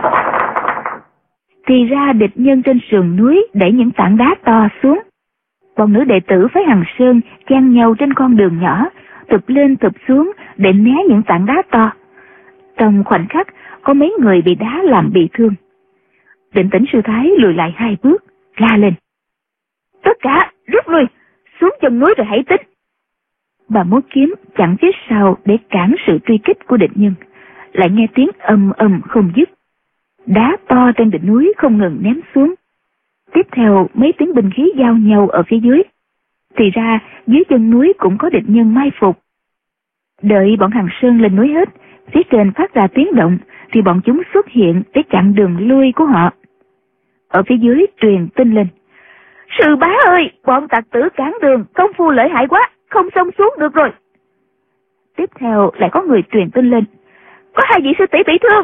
Thì ra địch nhân trên sườn núi đẩy những tảng đá to xuống. Bọn nữ đệ tử phái Hằng Sơn chen nhau trên con đường nhỏ, tụp lên tụp xuống để né những tảng đá to. Trong khoảnh khắc, có mấy người bị đá làm bị thương. Định Tĩnh Sư Thái lùi lại hai bước, la lên: Tất cả rút lui, xuống chân núi rồi hãy tính. Bà múa kiếm chặn phía sau để cản sự truy kích của địch nhân. Lại nghe tiếng ầm ầm không dứt. Đá to trên đỉnh núi không ngừng ném xuống. Tiếp theo mấy tiếng binh khí giao nhau ở phía dưới. Thì ra dưới chân núi cũng có địch nhân mai phục. Đợi bọn Hằng Sơn lên núi hết, phía trên phát ra tiếng động, thì bọn chúng xuất hiện để chặn đường lui của họ. Ở phía dưới truyền tin lên: Sư bá ơi, bọn tặc tử cản đường, công phu lợi hại quá, không xông xuống được rồi. Tiếp theo lại có người truyền tin lên: Có hai vị sư tỷ bị thương.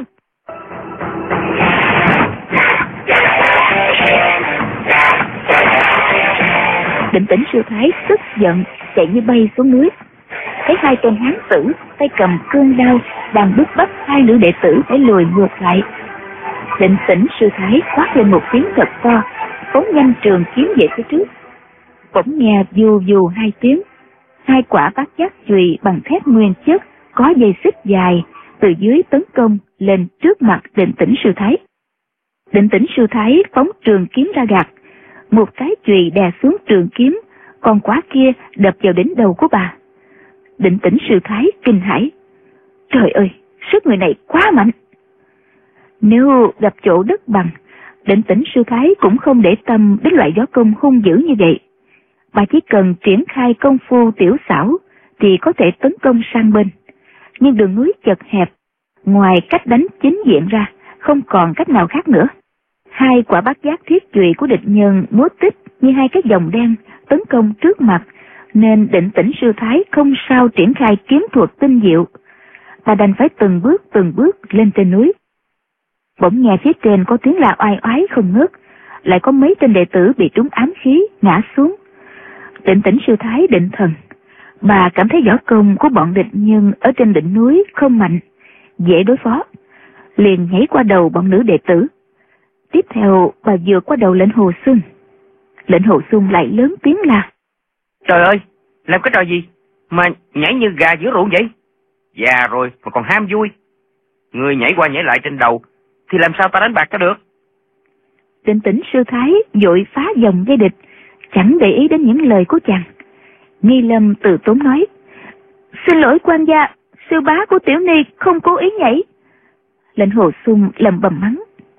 Định Tĩnh Sư Thái tức giận chạy như bay xuống núi, thấy hai tên hán tử tay cầm cương đao đang bức bách hai nữ đệ tử để lùi ngược lại. Định Tĩnh Sư Thái quát lên một tiếng thật to, phóng nhanh trường kiếm về phía trước. Bỗng nghe vù vù hai tiếng, hai quả bát giác chùy bằng thép nguyên chất có dây xích dài từ dưới tấn công lên trước mặt Định Tĩnh Sư Thái. Định Tĩnh Sư Thái phóng trường kiếm ra gạt, một cái chùy đè xuống trường kiếm, còn quả kia đập vào đỉnh đầu của bà. Định Tĩnh Sư Thái kinh hãi: Trời ơi, sức người này quá mạnh. Nếu gặp chỗ đất bằng, Định Tĩnh Sư Thái cũng không để tâm đến loại võ công hung dữ như vậy. Bà chỉ cần triển khai công phu tiểu xảo thì có thể tấn công sang bên. Nhưng đường núi chật hẹp, ngoài cách đánh chính diện ra, không còn cách nào khác nữa. Hai quả bát giác thiết chùy của địch nhân múa tích như hai cái vòng đen tấn công trước mặt, nên Định Tĩnh Sư Thái không sao triển khai kiếm thuật tinh diệu. Bà đành phải từng bước từng bước lên trên núi. Bỗng nghe phía trên có tiếng la oai oái không ngớt, lại có mấy tên đệ tử bị trúng ám khí ngã xuống. Định Tĩnh Sư Thái định thần, bà cảm thấy võ công của bọn địch nhân ở trên đỉnh núi không mạnh, dễ đối phó, liền nhảy qua đầu bọn nữ đệ tử. Tiếp theo bà vượt qua đầu Lệnh Hồ Xuân. Lệnh Hồ Xuân lại lớn tiếng là: Trời ơi, làm cái trò gì mà nhảy như gà giữa ruộng vậy? Già rồi mà còn ham vui. Người nhảy qua nhảy lại trên đầu thì làm sao ta đánh bạc cho được? Định Tĩnh Sư Thái vội phá vòng dây địch, chẳng để ý đến những lời của chàng. Nghi Lâm từ tốn nói: Xin lỗi quan gia, sư bá của tiểu ni không cố ý nhảy. Lệnh Hồ Xuân lầm bầm mắng: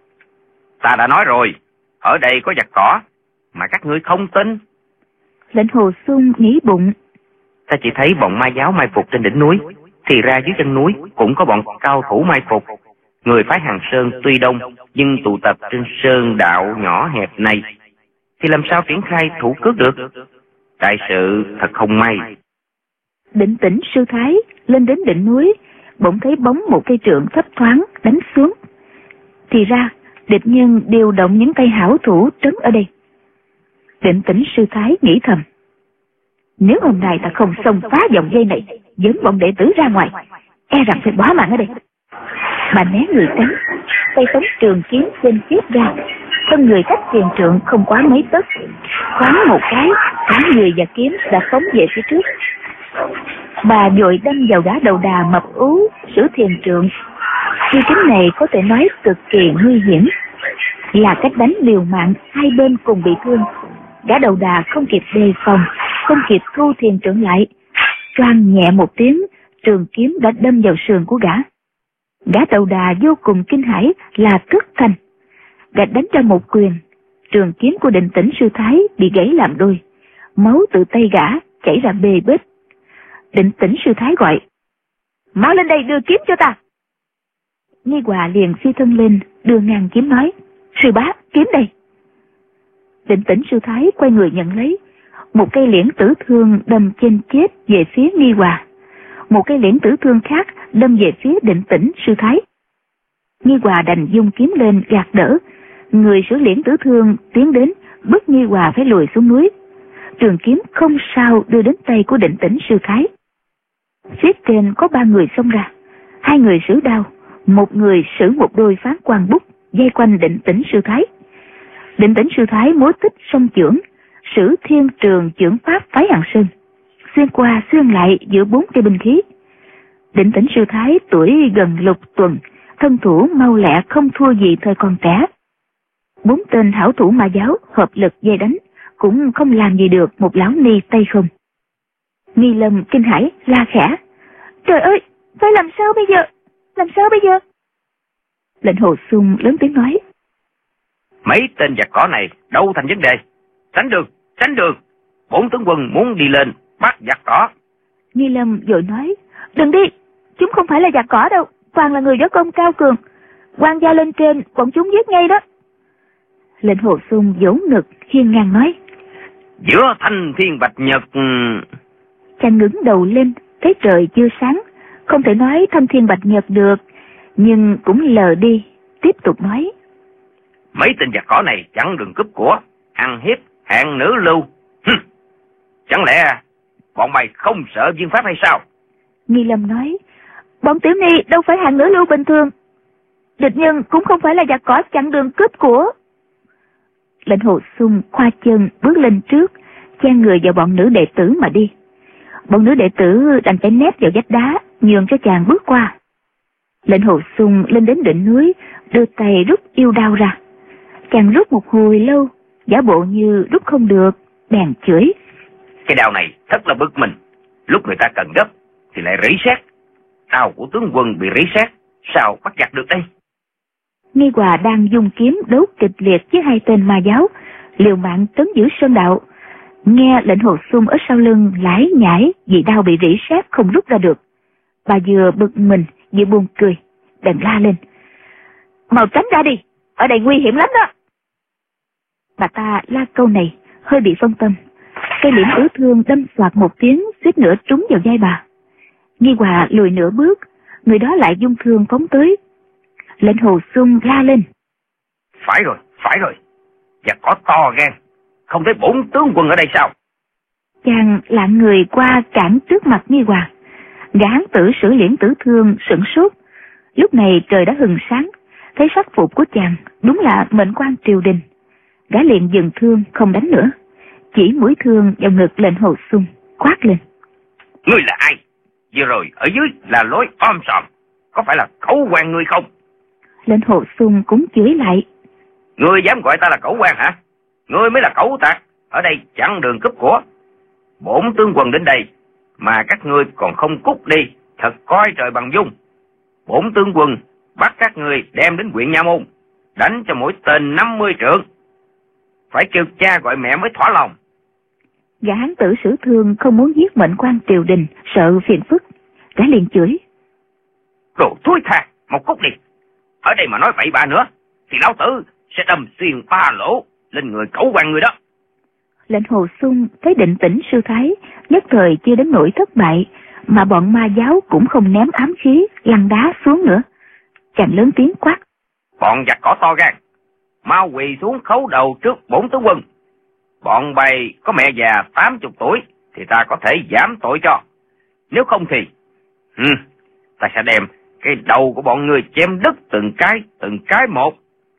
Ta đã nói rồi, ở đây có giặc cỏ, mà các ngươi không tin. Lệnh Hồ Xuân nghĩ bụng: Ta chỉ thấy bọn ma giáo mai phục trên đỉnh núi, thì ra dưới chân núi cũng có bọn cao thủ mai phục. Người phái Hằng Sơn tuy đông, nhưng tụ tập trên sơn đạo nhỏ hẹp này, thì làm sao triển khai thủ cước được? Đại sự thật không may. Định Tĩnh Sư Thái lên đến đỉnh núi, bỗng thấy bóng một cây trượng thấp thoáng đánh xuống. Thì ra địch nhân điều động những tay hảo thủ trấn ở đây. Định Tĩnh Sư Thái nghĩ thầm: Nếu hôm nay ta không xông phá vòng dây này, dẫn bọn đệ tử ra ngoài, e rằng phải bỏ mạng ở đây. Bà né người tránh, tay tống trường kiếm trên chết ra, thân người cách tiền trượng không quá mấy tấc, thoáng một cái, cả người và kiếm đã phóng về phía trước. Bà vội đâm vào gã đầu đà mập ú sử thiền trượng. Chiêu kiếm này có thể nói cực kỳ nguy hiểm, là cách đánh liều mạng, hai bên cùng bị thương. Gã đầu đà không kịp đề phòng, không kịp thu thiền trượng lại, choang nhẹ một tiếng, trường kiếm đã đâm vào sườn của gã. Gã đầu đà vô cùng kinh hãi, là thất thành. Gã đánh ra một quyền, trường kiếm của Định Tĩnh Sư Thái bị gãy làm đôi, máu từ tay gã chảy ra bê bết. Định Tĩnh Sư Thái gọi: Mau lên đây đưa kiếm cho ta. Nghi Hòa liền phi thân lên, đưa ngang kiếm nói: Sư bá, kiếm đây. Định Tĩnh Sư Thái quay người nhận lấy, một cây liễn tử thương đâm trên chết về phía Nghi Hòa, một cây liễn tử thương khác đâm về phía Định Tĩnh Sư Thái. Nghi Hòa đành dung kiếm lên gạt đỡ, người sử liễn tử thương tiến đến bức Nghi Hòa phải lùi xuống núi. Trường kiếm không sao đưa đến tay của Định Tĩnh Sư Thái. Phía trên có ba người xông ra, hai người sử đao, một người sử một đôi phán quan bút dây quanh Định Tĩnh Sư Thái. Định Tĩnh Sư Thái múa tích song chưởng, sử thiên trường chưởng pháp phái Hằng Sơn, xuyên qua xuyên lại giữa bốn cây binh khí. Định Tĩnh Sư Thái tuổi gần lục tuần, thân thủ mau lẹ không thua gì thời còn trẻ. Bốn tên hảo thủ ma giáo hợp lực dây đánh, cũng không làm gì được một lão ni tay không. Nghi Lâm kinh hãi la khẽ: Trời ơi, phải làm sao bây giờ? Làm sao bây giờ? Lệnh Hồ Xuân lớn tiếng nói: Mấy tên giặc cỏ này đâu thành vấn đề. Tránh đường, tránh đường. bổn tướng quân muốn đi lên bắt giặc cỏ. Nghi Lâm vội nói, đừng đi, chúng không phải là giặc cỏ đâu, toàn là người võ công cao cường. Quan gia lên trên, bọn chúng giết ngay đó. Lệnh Hồ Xung vỗ ngực hiên ngang nói, giữa thanh thiên bạch nhật. Chàng ngẩng đầu lên, thấy trời chưa sáng, không thể nói thanh thiên bạch nhật được, nhưng cũng lờ đi, tiếp tục nói, mấy tên giặc cỏ này chặn đường cướp của, ăn hiếp hạng nữ lưu. Hừm. Chẳng lẽ bọn mày không sợ viên pháp hay sao? Nghi Lâm nói, bọn tiểu ni đâu phải hạng nữ lưu bình thường, địch nhân cũng không phải là giặc cỏ chặn đường cướp của. Lệnh Hồ Xung khoa chân bước lên trước, chen người vào bọn nữ đệ tử mà đi. Bọn nữ đệ tử đành phải nép vào vách đá, nhường cho chàng bước qua. Lệnh Hồ Xung lên đến đỉnh núi, đưa tay rút yêu đao ra. Chàng rút một hồi lâu, giả bộ như rút không được, bèn chửi, cái đao này thật là bực mình, lúc người ta cần gấp thì lại rỉ sét. Đao của tướng quân bị rỉ sét, sao bắt giặc được đây? Nghi Hòa đang dùng kiếm đấu kịch liệt với hai tên ma giáo, liều mạng tấn giữ sơn đạo. Nghe Lệnh Hồ Xung ở sau lưng lải nhải vì đao bị rỉ sét không rút ra được. Bà vừa bực mình vừa buồn cười, bèn la lên, mau tránh ra đi, ở đây nguy hiểm lắm đó. Bà ta la câu này hơi bị phân tâm, cây liễm ứ thương đâm xoạt một tiếng, suýt nữa trúng vào vai bà. Nghi Hòa lùi nửa bước, người đó lại dung thương phóng tới. Lệnh Hồ Xung la lên, phải rồi, phải rồi, giặc cỏ to gan, không thấy bổn tướng quân ở đây sao? Chàng lạng người qua cản trước mặt Nghi Hòa. Gã hán tử sử liễn tử thương sửng sốt. Lúc này trời đã hừng sáng, thấy sắc phục của chàng đúng là mệnh quan triều đình. Gã liền dừng thương không đánh nữa, chỉ mũi thương vào ngực Lệnh Hồ Xung, quát lên, ngươi là ai? Vừa rồi ở dưới là lối om sòm, có phải là cẩu quan ngươi không? Lệnh Hồ Xung cũng chửi lại, ngươi dám gọi ta là cẩu quan hả? Ngươi mới là cẩu tặc, ở đây chặn đường cướp của. Bổn tướng quân đến đây mà các ngươi còn không cút đi, thật coi trời bằng dung. Bổn tướng quân bắt các ngươi đem đến huyện Nha Môn, đánh cho mỗi tên năm mươi trượng, phải kêu cha gọi mẹ mới thỏa lòng. Gã hán tử sử thương không muốn giết mệnh quan triều đình, sợ phiền phức, gã liền chửi, đồ thối tha, một cút đi, ở đây mà nói bậy bạ nữa thì lão tử sẽ đâm xuyên ba lỗ lên người cẩu quan người đó. Lệnh Hồ Xung thấy định tĩnh sư thái, nhất thời chưa đến nỗi thất bại, mà bọn ma giáo cũng không ném ám khí, lăn đá xuống nữa. Chàng lớn tiếng quát, bọn giặc cỏ to gan, mau quỳ xuống khấu đầu trước bổn tướng quân. Bọn bày có mẹ già tám chục tuổi thì ta có thể giảm tội cho, nếu không thì ừ, ta sẽ đem cái đầu của bọn người chém đứt từng cái từng cái một.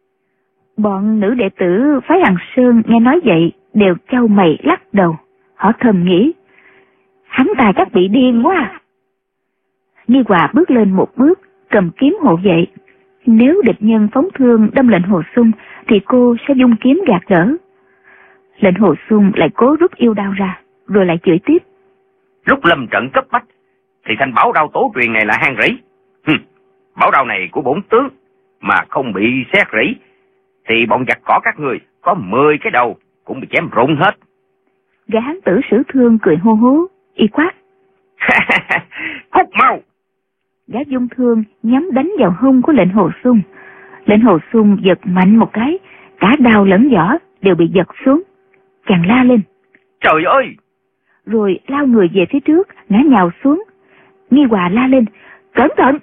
Bọn nữ đệ tử phái Hằng Sơn nghe nói vậy đều chau mày lắc đầu, họ thầm nghĩ, hắn ta chắc bị điên quá. Nghi Hòa bước lên một bước, cầm kiếm hộ vệ. Nếu địch nhân phóng thương đâm Lệnh Hồ Xung thì cô sẽ dung kiếm gạt đỡ. Lệnh Hồ Xung lại cố rút yêu đao ra, rồi lại chửi tiếp, lúc lâm trận cấp bách thì thanh bảo đao tổ truyền này là hang rỉ. Hừm, bảo đao này của bổn tướng mà không bị xét rỉ thì bọn giặc cỏ các người có mười cái đầu cũng bị chém rụng hết. Gã hán tử sử thương cười hô hố, y quát, cút mau. Gã dung thương nhắm đánh vào hông của Lệnh Hồ Xung. Lệnh Hồ Xung giật mạnh một cái, cả đao lẫn vỏ đều bị giật xuống. Chàng la lên, trời ơi, rồi lao người về phía trước, ngã nhào xuống. Nghi Hòa la lên, cẩn thận.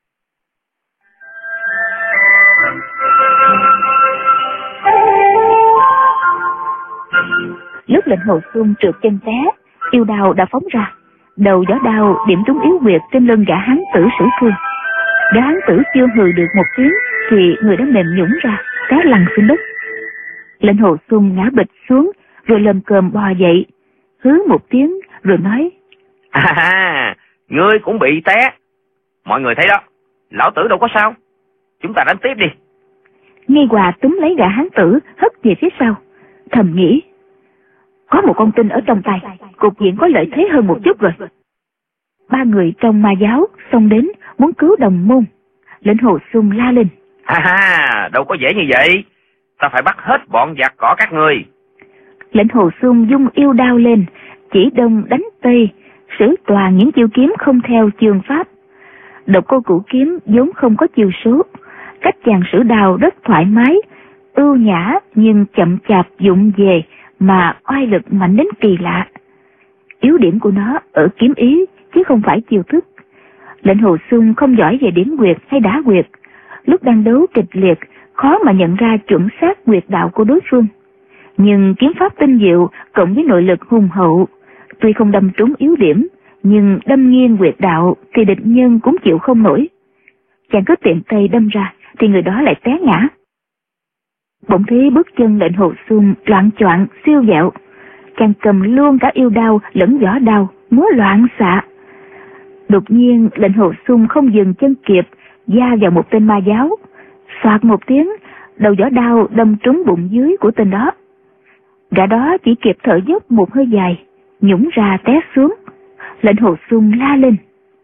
Lúc Lệnh Hồ Xung trượt chân té, yêu đao đã phóng ra, đầu gió đao điểm trúng yếu huyệt trên lưng gã hán tử sử thương. Gã hán tử chưa hừ được một tiếng thì người đã mềm nhũn ra, té lăn xuống đất. Lệnh Hồ Xung ngã bịch xuống, rồi lầm cồm bò dậy, hứ một tiếng rồi nói, à, ngươi cũng bị té. Mọi người thấy đó, lão tử đâu có sao, chúng ta đánh tiếp đi. Nghi Hòa túm lấy gã hán tử hất về phía sau, thầm nghĩ, có một con tin ở trong tay, cục diện có lợi thế hơn một chút rồi. Ba người trong ma giáo xông đến muốn cứu đồng môn. Lệnh Hồ Xung la lên, ha ha, đâu có dễ như vậy, ta phải bắt hết bọn giặc cỏ các ngươi. Lệnh Hồ Xuân dung yêu đao lên, chỉ đông đánh tây, sử toàn những chiêu kiếm không theo chương pháp. Độc Cô Cửu kiếm vốn không có chiêu số, cách chàng sử đao rất thoải mái, ưu nhã nhưng chậm chạp dụng về mà oai lực mạnh đến kỳ lạ. Yếu điểm của nó ở kiếm ý chứ không phải chiêu thức. Lệnh Hồ Xuân không giỏi về điểm quyệt hay đá quyệt, lúc đang đấu kịch liệt khó mà nhận ra chuẩn xác quyệt đạo của đối phương. Nhưng kiếm pháp tinh diệu cộng với nội lực hùng hậu, tuy không đâm trúng yếu điểm, nhưng đâm nghiêng quyệt đạo thì địch nhân cũng chịu không nổi. Chàng cứ tiện tay đâm ra thì người đó lại té ngã. Bỗng thấy bước chân Lệnh Hồ Xuân loạng choạng siêu dẹo, chàng cầm luôn cả yêu đao lẫn vỏ đao múa loạn xạ. Đột nhiên Lệnh Hồ Xuân không dừng chân kịp, va vào một tên ma giáo, xoạt một tiếng, đầu vỏ đao đâm trúng bụng dưới của tên đó. Gã đó chỉ kịp thở dốc một hơi dài, nhũng ra té xuống. Lệnh Hồ Xuân la lên: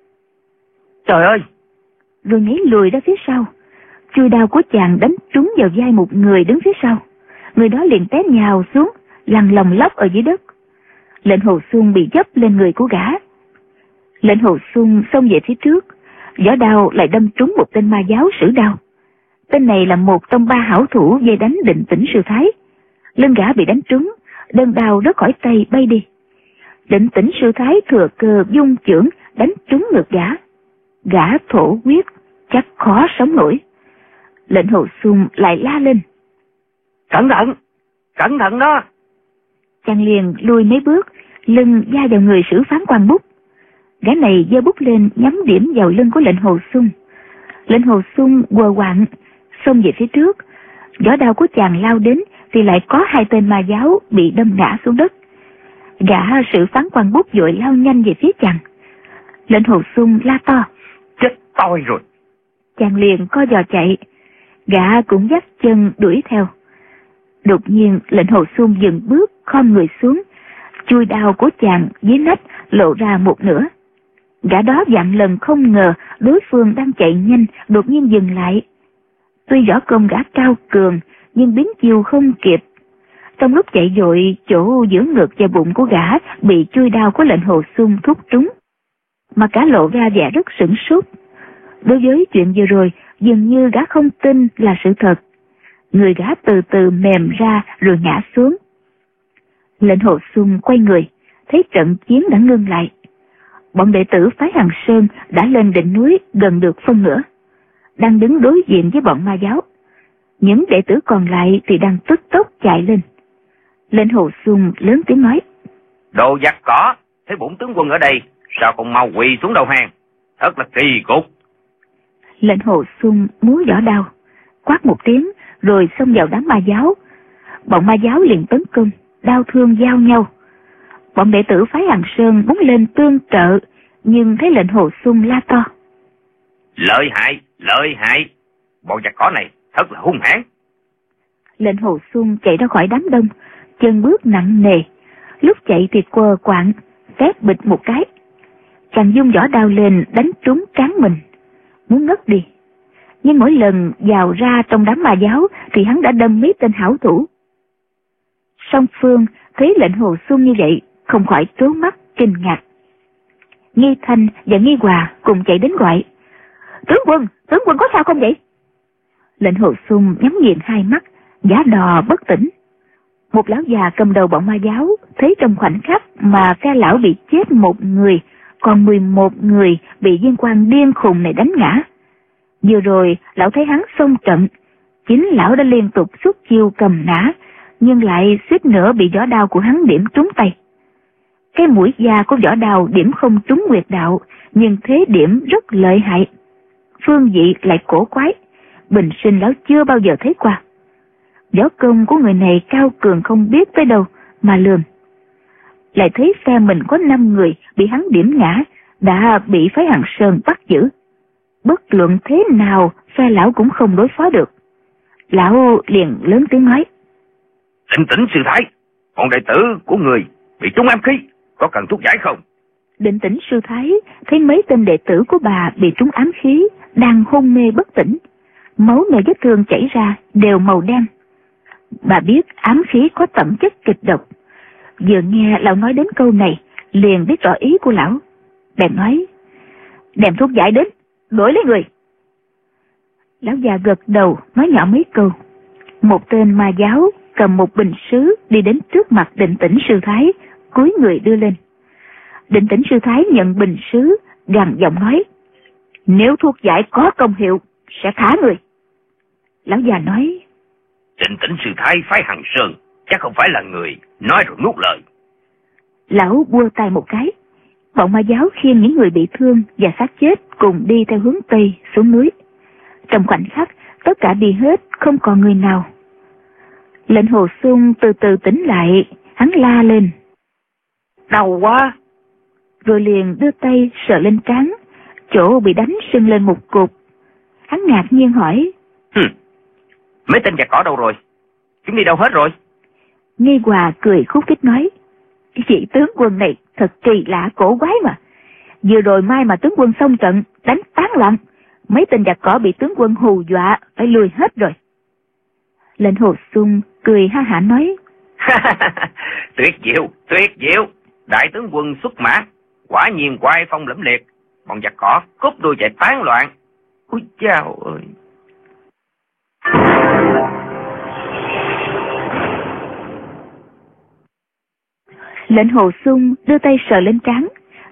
Trời ơi! Rồi nhảy lùi ra phía sau. Chui đao của chàng đánh trúng vào vai một người đứng phía sau. Người đó liền té nhào xuống, lăn lồng lóc ở dưới đất. Lệnh Hồ Xuân bị dấp lên người của gã. Lệnh Hồ Xuân xông về phía trước, vỏ đao lại đâm trúng một tên ma giáo sử đao. Tên này là một trong ba hảo thủ dây đánh Định Tĩnh Sư Thái. Lưng gã bị đánh trúng, đơn đao rớt khỏi tay bay đi. Định Tĩnh Sư Thái thừa cơ dung chưởng đánh trúng ngực gã. Gã thổ huyết, chắc khó sống nổi. Lệnh Hồ Xuân lại la lên: Cẩn thận! Cẩn thận đó! Chàng liền lùi mấy bước, lưng va vào người Sử Phán Quan Bút. Gã này giơ bút lên nhắm điểm vào lưng của Lệnh Hồ Xuân. Lệnh Hồ Xuân quờ quạng xông về phía trước. Vỏ đao của chàng lao đến thì lại có hai tên ma giáo bị đâm ngã xuống đất. Gã Sử Phán Quan Bút vội lao nhanh về phía chàng. Lệnh Hồ Xuân la to: Chết tôi rồi! Chàng liền co giò chạy. Gã cũng dắt chân đuổi theo. Đột nhiên Lệnh Hồ Xuân dừng bước, khom người xuống. Chui đao của chàng dưới nách lộ ra một nửa. Gã đó vạn lần không ngờ đối phương đang chạy nhanh đột nhiên dừng lại. Tuy võ công gã cao cường nhưng biến chiêu không kịp. Trong lúc chạy vội, chỗ giữa ngực và bụng của gã bị chui đao của Lệnh Hồ Xuân thúc trúng, mà cả lộ ra vẻ rất sửng sốt. Đối với chuyện vừa rồi, dường như gã không tin là sự thật. Người gã từ từ mềm ra rồi ngã xuống. Lệnh Hồ Xuân quay người, thấy trận chiến đã ngưng lại. Bọn đệ tử phái Hằng Sơn đã lên đỉnh núi gần được phân nửa, đang đứng đối diện với bọn ma giáo. Những đệ tử còn lại thì đang tức tốc chạy lên. Lệnh Hồ Xuân lớn tiếng nói: Đồ giặc cỏ, thấy bổn tướng quân ở đây, sao còn mau quỳ xuống đầu hàng? Thật là kỳ cục. Lệnh Hồ Xuân múa vỏ đao, quát một tiếng rồi xông vào đám ma giáo. Bọn ma giáo liền tấn công, đao thương giao nhau. Bọn đệ tử phái Hằng Sơn muốn lên tương trợ, nhưng thấy Lệnh Hồ Xuân la to: Lợi hại, lợi hại, bọn giặc cỏ này thật là hung hãn. Lệnh Hồ Xuân chạy ra khỏi đám đông, chân bước nặng nề, lúc chạy thì quờ quạng, tét bịch một cái. Chàng dung vỏ đao lên đánh trúng trán mình, muốn ngất đi. Nhưng mỗi lần vào ra trong đám ma giáo thì hắn đã đâm mấy tên hảo thủ. Song phương thấy Lệnh Hồ Xuân như vậy không khỏi trố mắt kinh ngạc. Nghi Thanh và Nghi Hòa cùng chạy đến gọi: Tướng quân, tướng quân có sao không vậy? Lệnh Hồ Xuân nhắm nghiền hai mắt, giả đò bất tỉnh. Một lão già cầm đầu bọn ma giáo thấy trong khoảnh khắc mà phe lão bị chết một người, còn mười một người bị viên quan điên khùng này đánh ngã. Vừa rồi lão thấy hắn xông trận, chính lão đã liên tục xuất chiêu cầm nã, nhưng lại suýt nữa bị vỏ đao của hắn điểm trúng tay. Cái mũi da của vỏ đao điểm không trúng nguyệt đạo, nhưng thế điểm rất lợi hại. Phương vị lại cổ quái, bình sinh lão chưa bao giờ thấy qua. Võ công của người này cao cường không biết tới đâu mà lường. Lại thấy phe mình có năm người bị hắn điểm ngã, đã bị phái Hằng Sơn bắt giữ. Bất luận thế nào, phe lão cũng không đối phó được. Lão liền lớn tiếng nói: Định Tĩnh Sư Thái, bọn đệ tử của người bị trúng ám khí, có cần thuốc giải không? Định Tĩnh Sư Thái thấy mấy tên đệ tử của bà bị trúng ám khí, đang hôn mê bất tỉnh, máu nơi vết thương chảy ra đều màu đen. Bà biết ám khí có tẩm chất kịch độc, vừa nghe lão nói đến câu này, liền biết rõ ý của lão. Bèn nói, đem thuốc giải đến, đổi lấy người. Lão già gật đầu, nói nhỏ mấy câu. Một tên ma giáo cầm một bình sứ đi đến trước mặt Định Tĩnh Sư Thái, cúi người đưa lên. Định Tĩnh Sư Thái nhận bình sứ, gằn giọng nói, nếu thuốc giải có công hiệu, sẽ thả người. Lão già nói, Định Tĩnh Sư Thái phái Hằng Sơn, chắc không phải là người nói rồi nuốt lời. Lão vua tay một cái, bọn ma giáo khiêng những người bị thương và xác chết cùng đi theo hướng Tây xuống núi. Trong khoảnh khắc, tất cả đi hết, không còn người nào. Lệnh Hồ Xuân từ từ tỉnh lại, hắn la lên, đau quá, rồi liền đưa tay sờ lên trán, chỗ bị đánh sưng lên một cục. Hắn ngạc nhiên hỏi, Hừm, mấy tên giặc cỏ đâu rồi? Chúng đi đâu hết rồi? Nghi Hòa cười khúc khích nói, vị tướng quân này thật kỳ lạ cổ quái mà. Vừa rồi mai mà tướng quân xông trận, đánh tán loạn, mấy tên giặc cỏ bị tướng quân hù dọa, phải lùi hết rồi. Lệnh Hồ Xuân cười ha hả nói, tuyệt diệu, tuyệt diệu, đại tướng quân xuất mã, quả nhiên oai phong lẫm liệt, bọn giặc cỏ cúp đuôi chạy tán loạn. Ôi chao ơi! Lệnh Hồ Xuân đưa tay sờ lên trán,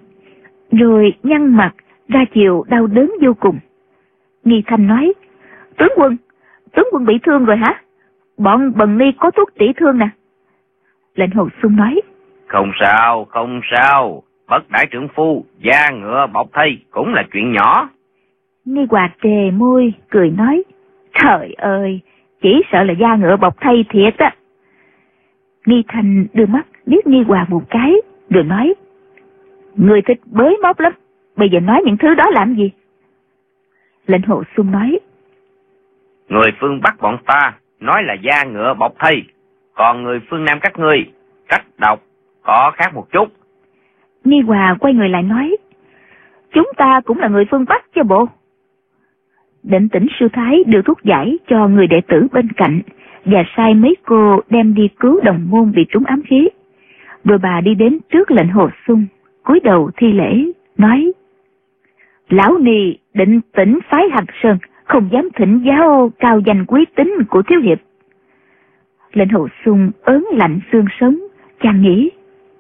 rồi nhăn mặt ra chiều đau đớn vô cùng. Nghi Thanh nói, tướng quân, tướng quân bị thương rồi hả? Bọn Bần Ni có thuốc trị thương nè. Lệnh Hồ Xuân nói, Không sao, không sao, bất đại trưởng phu, da ngựa bọc thây cũng là chuyện nhỏ. Nghi Hòa trề môi, cười nói, trời ơi, chỉ sợ là da ngựa bọc thây thiệt á. Nghi Thanh đưa mắt liếc Nghi Hòa một cái, rồi nói, người thích bới móc lắm, bây giờ nói những thứ đó làm gì? Lệnh Hồ Xuân nói, Người phương Bắc bọn ta nói là da ngựa bọc thây, còn người phương Nam các ngươi cách đọc có khác một chút. Nghi Hòa quay người lại nói, chúng ta cũng là người phương Bắc chứ bộ. Định Tĩnh Sư Thái đưa thuốc giải cho người đệ tử bên cạnh và sai mấy cô đem đi cứu đồng môn bị trúng ám khí. Rồi bà đi đến trước Lệnh Hồ Xuân, cúi đầu thi lễ, nói, lão nì Định Tĩnh phái Hằng Sơn, không dám thỉnh giáo cao danh quý tính của thiếu hiệp. Lệnh Hồ Xuân ớn lạnh xương sống, chàng nghĩ,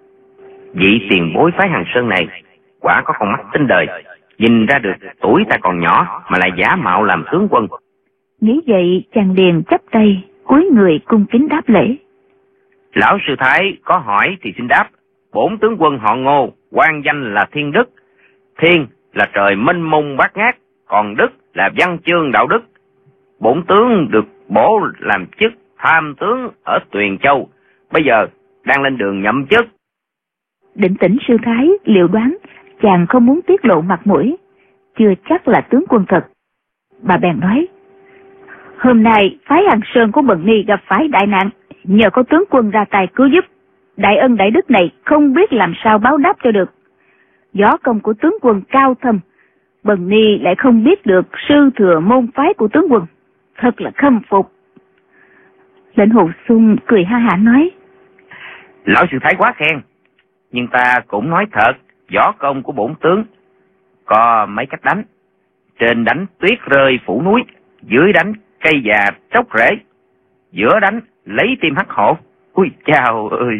Vị tiền bối phái Hằng Sơn này quả có con mắt tinh đời, nhìn ra được tuổi ta còn nhỏ mà lại giả mạo làm tướng quân. Nghĩ vậy chàng liền chắp tay, cúi người cung kính đáp lễ. Lão sư thái có hỏi thì xin đáp. Bổn tướng quân họ Ngô, quan danh là Thiên Đức. Thiên là trời mênh mông bát ngát, còn Đức là văn chương đạo đức. Bổn tướng được bổ làm chức tham tướng ở Tuyền Châu, bây giờ đang lên đường nhậm chức. Định Tĩnh Sư Thái liệu đoán chàng không muốn tiết lộ mặt mũi, chưa chắc là tướng quân thật. Bà bèn nói, hôm nay phái Hằng Sơn của Bần Ni gặp phải đại nạn, nhờ có tướng quân ra tay cứu giúp, đại ân đại đức này không biết làm sao báo đáp cho được. Võ công của tướng quân cao thâm, Bần Ni lại không biết được sư thừa môn phái của tướng quân, thật là khâm phục. Lệnh Hồ Xuân cười ha hả nói, Lão sư thái quá khen, nhưng ta cũng nói thật, võ công của bổn tướng có mấy cách đánh. Trên đánh tuyết rơi phủ núi, dưới đánh cây già tróc rễ, giữa đánh lấy tim hắc hổ. Ui chao ơi!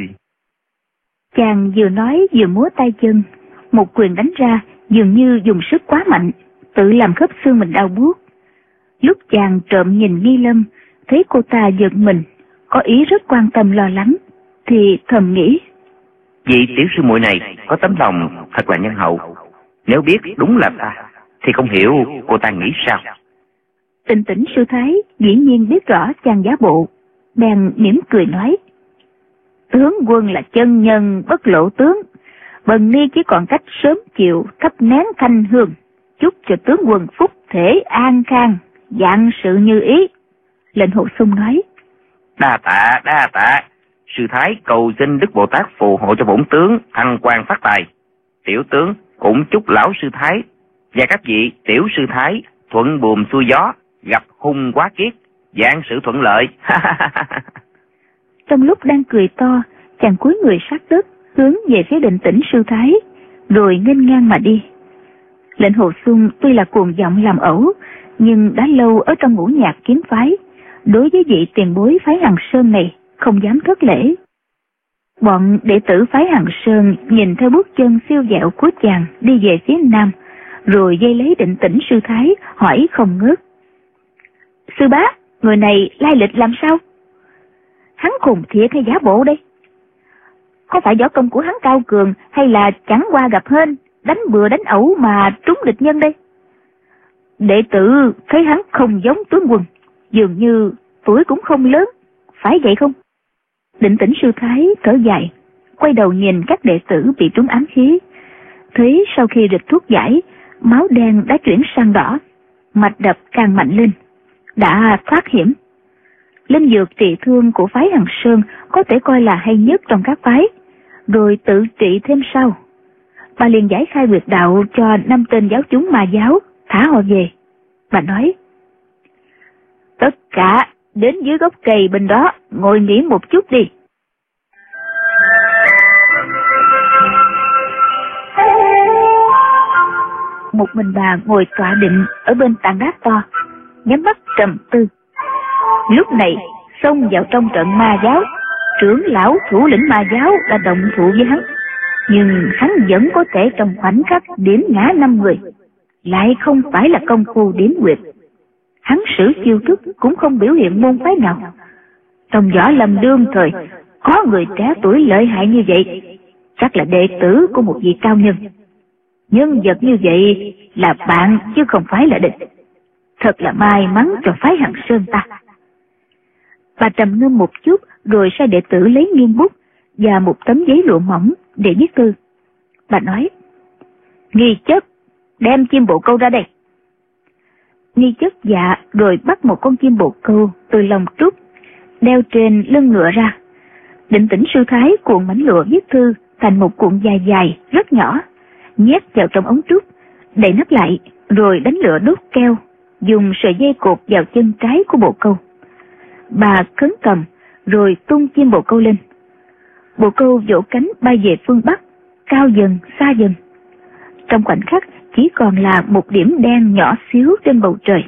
Chàng vừa nói vừa múa tay chân, một quyền đánh ra dường như dùng sức quá mạnh, tự làm khớp xương mình đau buốt. Lúc chàng trộm nhìn Nghi Lâm, thấy cô ta giật mình, có ý rất quan tâm lo lắng, thì thầm nghĩ, Vị tiểu sư muội này có tấm lòng thật là nhân hậu. Nếu biết đúng là ta, thì không hiểu cô ta nghĩ sao. Định Tĩnh Sư Thái dĩ nhiên biết rõ chàng giả bộ, bèn mỉm cười nói, tướng quân là chân nhân bất lộ tướng, Bần Ni chỉ còn cách sớm chịu thắp nén thanh hương, chúc cho tướng quân phúc thể an khang, vạn sự như ý. Lệnh Hồ Xuân nói, Đa tạ, đa tạ. Sư thái cầu xin Đức Bồ Tát phù hộ cho bổn tướng thăng quan phát tài. Tiểu tướng cũng chúc lão sư thái và các vị tiểu sư thái thuận buồm xuôi gió, gặp hung quá kiết, vạn sự thuận lợi. Trong lúc đang cười to, chàng cúi người sát đất, hướng về phía Định Tĩnh sư thái, rồi nghênh ngang mà đi. Lệnh Hồ Xuân tuy là cuồng vọng làm ẩu, nhưng đã lâu ở trong ngũ nhạc kiếm phái, đối với vị tiền bối phái Hằng Sơn này không dám thất lễ. Bọn đệ tử phái Hằng Sơn nhìn theo bước chân siêu dẹo của chàng đi về phía nam, rồi dây lấy Định Tĩnh sư thái hỏi không ngớt: sư bá, người này lai lịch làm sao? Hắn khùng thiệt hay giả bộ đây? Có phải võ công của hắn cao cường, hay là chẳng qua gặp hên, đánh bừa đánh ẩu mà trúng địch nhân đây? Đệ tử thấy hắn không giống tướng quân, dường như tuổi cũng không lớn, phải vậy không? Định Tĩnh sư thái thở dài, quay đầu nhìn các đệ tử bị trúng ám khí, thấy sau khi rịch thuốc giải, máu đen đã chuyển sang đỏ, mạch đập càng mạnh lên, đã thoát hiểm. Linh dược trị thương của phái Hằng Sơn có thể coi là hay nhất trong các phái, rồi tự trị thêm sau. Bà liền giải khai huyệt đạo cho năm tên giáo chúng ma giáo, thả họ về. Bà nói: tất cả đến dưới gốc cây bên đó ngồi nghỉ một chút đi. Một mình bà ngồi tọa định ở bên tảng đá to, nhắm mắt trầm tư. Lúc này xông vào trong trận ma giáo, trưởng lão thủ lĩnh ma giáo đã động thủ với hắn, nhưng hắn vẫn có thể trong khoảnh khắc điểm ngã năm người, lại không phải là công phu điểm huyệt. Hắn sử chiêu thức cũng không biểu hiện môn phái nào. Trong võ lâm đương thời có người trẻ tuổi lợi hại như vậy, chắc là đệ tử của một vị cao nhân. Nhân vật như vậy là bạn chứ không phải là địch. Thật là may mắn cho phái Hằng Sơn ta. Bà trầm ngâm một chút, rồi sai đệ tử lấy nghiêng bút và một tấm giấy lụa mỏng để viết thư. Bà nói: nghi chất, đem chim bồ câu ra đây. Nghi chất dạ, rồi bắt một con chim bồ câu từ lòng trúc, đeo trên lưng ngựa ra. Định Tĩnh sư thái cuộn mảnh lụa viết thư thành một cuộn dài dài rất nhỏ, nhét vào trong ống trúc, đậy nắp lại, rồi đánh lửa đốt keo, dùng sợi dây cột vào chân trái của bồ câu. Bà khấn cầm, rồi tung chim bồ câu lên. Bồ câu vỗ cánh bay về phương Bắc, cao dần, xa dần. Trong khoảnh khắc chỉ còn là một điểm đen nhỏ xíu trên bầu trời.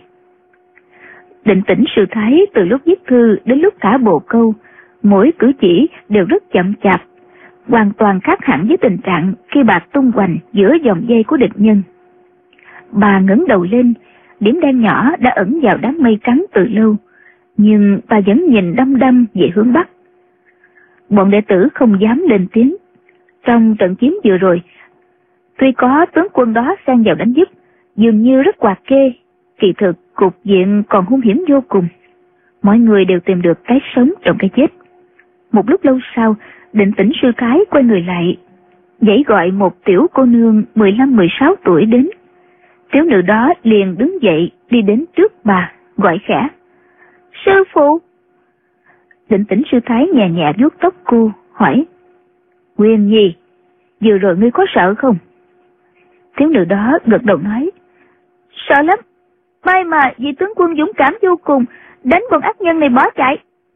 Định Tĩnh sư thái từ lúc viết thư đến lúc thả bồ câu, mỗi cử chỉ đều rất chậm chạp, hoàn toàn khác hẳn với tình trạng khi bà tung hoành giữa dòng dây của địch nhân. Bà ngẩng đầu lên, điểm đen nhỏ đã ẩn vào đám mây trắng từ lâu, nhưng bà vẫn nhìn đăm đăm về hướng Bắc. Bọn đệ tử không dám lên tiếng. Trong trận chiến vừa rồi, tuy có tướng quân đó xen vào đánh giúp, dường như rất hoạt kê, kỳ thực cục diện còn hung hiểm vô cùng. Mọi người đều tìm được cái sống trong cái chết. Một lúc lâu sau, Định Tĩnh sư thái quay người lại, dãy gọi một tiểu cô nương mười lăm mười sáu tuổi đến. Tiểu nữ đó liền đứng dậy đi đến trước bà, gọi khẽ: sư phụ. Định Tĩnh sư thái nhẹ nhẹ vuốt tóc cô, hỏi: Quyền Nhi, vừa rồi ngươi có sợ không? Thiếu nữ đó gật đầu nói: sợ lắm, may mà vị tướng quân dũng cảm vô cùng, đánh con ác nhân này bỏ chạy.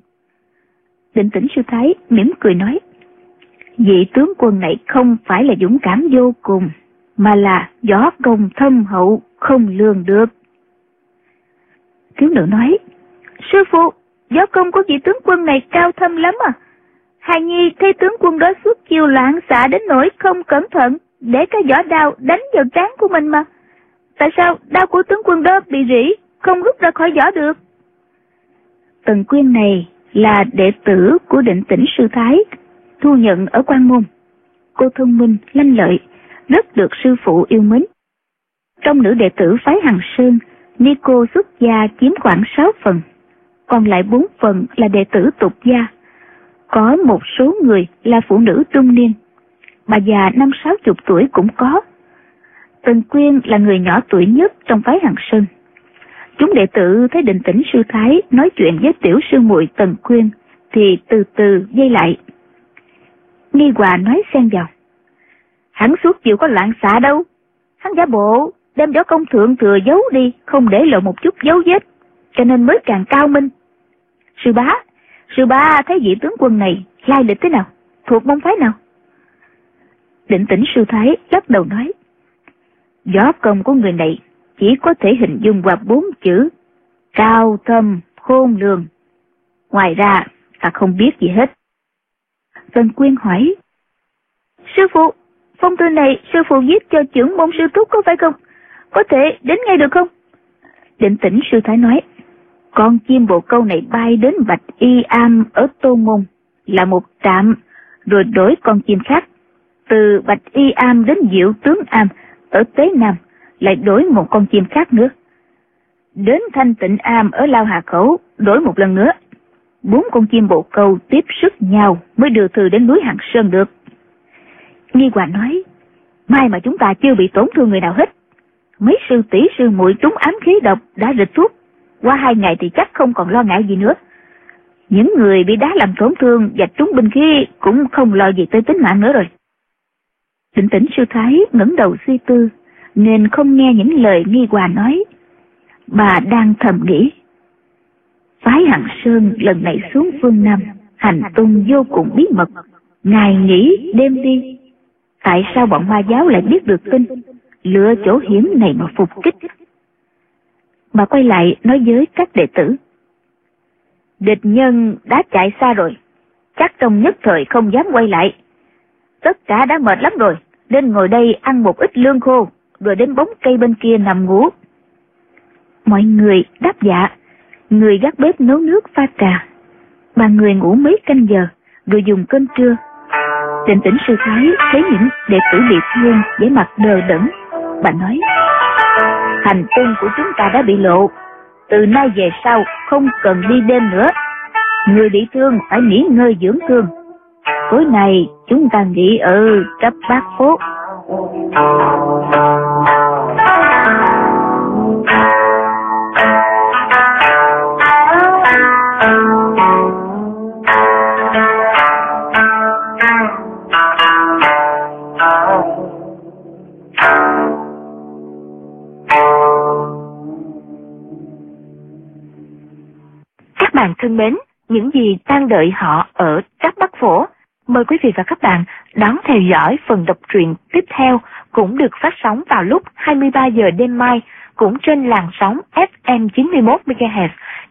Định Tĩnh sư thái mỉm cười nói: vị tướng quân này không phải là dũng cảm vô cùng, mà là võ công thâm hậu không lường được. Thiếu nữ nói: sư phụ, võ công của vị tướng quân này cao thâm lắm à. Hài Nhi thấy tướng quân đó xuất chiêu loạn xạ đến nỗi không cẩn thận, để cái vỏ đao đánh vào trán của mình mà. Tại sao đao của tướng quân đó bị rỉ, không rút ra khỏi vỏ được? Tần Quyên này là đệ tử của Định Tĩnh sư thái, thu nhận ở Quan Môn. Cô thông minh, lanh lợi, rất được sư phụ yêu mến. Trong nữ đệ tử phái Hằng Sơn, ni cô xuất gia chiếm khoảng sáu phần, còn lại bốn phần là đệ tử tục gia. Có một số người là phụ nữ trung niên, bà già năm sáu chục tuổi cũng có. Tần Quyên là người nhỏ tuổi nhất trong phái Hằng Sơn. Chúng đệ tử thấy Định Tĩnh sư thái nói chuyện với tiểu sư muội Tần Quyên thì từ từ dây lại. Nghi Hòa nói xen vào: hắn suốt chiều có loạn xạ đâu, hắn giả bộ đem võ công thượng thừa giấu đi, không để lộ một chút dấu vết, cho nên mới càng cao minh. Sư bá, sư bá thấy vị tướng quân này lai lịch thế nào? thuộc môn phái nào? Định Tĩnh Sư Thái lắc đầu nói, võ công của người này chỉ có thể hình dung qua bốn chữ: cao thâm khôn lường. Ngoài ra ta không biết gì hết. Vân Quyên hỏi, sư phụ, phong thư này sư phụ viết cho trưởng môn sư thúc có phải không? Có thể đến ngay được không? Định Tĩnh Sư Thái nói, con chim bồ câu này bay đến Bạch Y Am ở Tô Môn là một trạm, rồi đổi con chim khác. Từ Bạch Y Am đến Diệu Tướng Am ở Tế Nam lại đổi một con chim khác nữa. Đến Thanh Tịnh Am ở Lao Hà Khẩu đổi một lần nữa. Bốn con chim bồ câu tiếp sức nhau mới đưa thư đến núi Hằng Sơn được. Nghi Hòa nói, may mà chúng ta chưa bị tổn thương người nào hết. Mấy sư tỷ sư muội trúng ám khí độc đã rịch thuốc, qua hai ngày thì chắc không còn lo ngại gì nữa. Những người bị đá làm tổn thương và trúng binh khí cũng không lo gì tới tính mạng nữa rồi. Định Tĩnh Sư Thái ngẩng đầu suy tư, nên không nghe những lời Nghi Hòa nói. Bà đang thầm nghĩ, phái Hằng Sơn lần này xuống phương Nam hành tung vô cùng bí mật, ngày nghỉ đêm đi. Tại sao bọn ma giáo lại biết được tin, lựa chỗ hiểm này mà phục kích? Bà quay lại nói với các đệ tử, địch nhân đã chạy xa rồi, chắc trong nhất thời không dám quay lại. Tất cả đã mệt lắm rồi, nên ngồi đây ăn một ít lương khô, rồi đến bóng cây bên kia nằm ngủ. Mọi người đáp dạ. Người gác bếp nấu nước pha trà, bà người ngủ mấy canh giờ, rồi dùng cơm trưa. Định Tĩnh Sư Thái thấy những đệ tử bị thương vẻ mặt đờ đẫn, bà nói, hành tung của chúng ta đã bị lộ, từ nay về sau không cần đi đêm nữa. Người bị thương phải nghỉ ngơi dưỡng thương. Tối nay chúng ta nghỉ ở Trấp Bát Phố. Các bạn thân mến, những gì đang đợi họ ở Tráp Bắc Phổ. Mời quý vị và các bạn đón theo dõi phần đọc truyện tiếp theo, cũng được phát sóng vào lúc hai mươi ba giờ đêm mai, cũng trên làn sóng ép em chín mươi mốt mê ga héc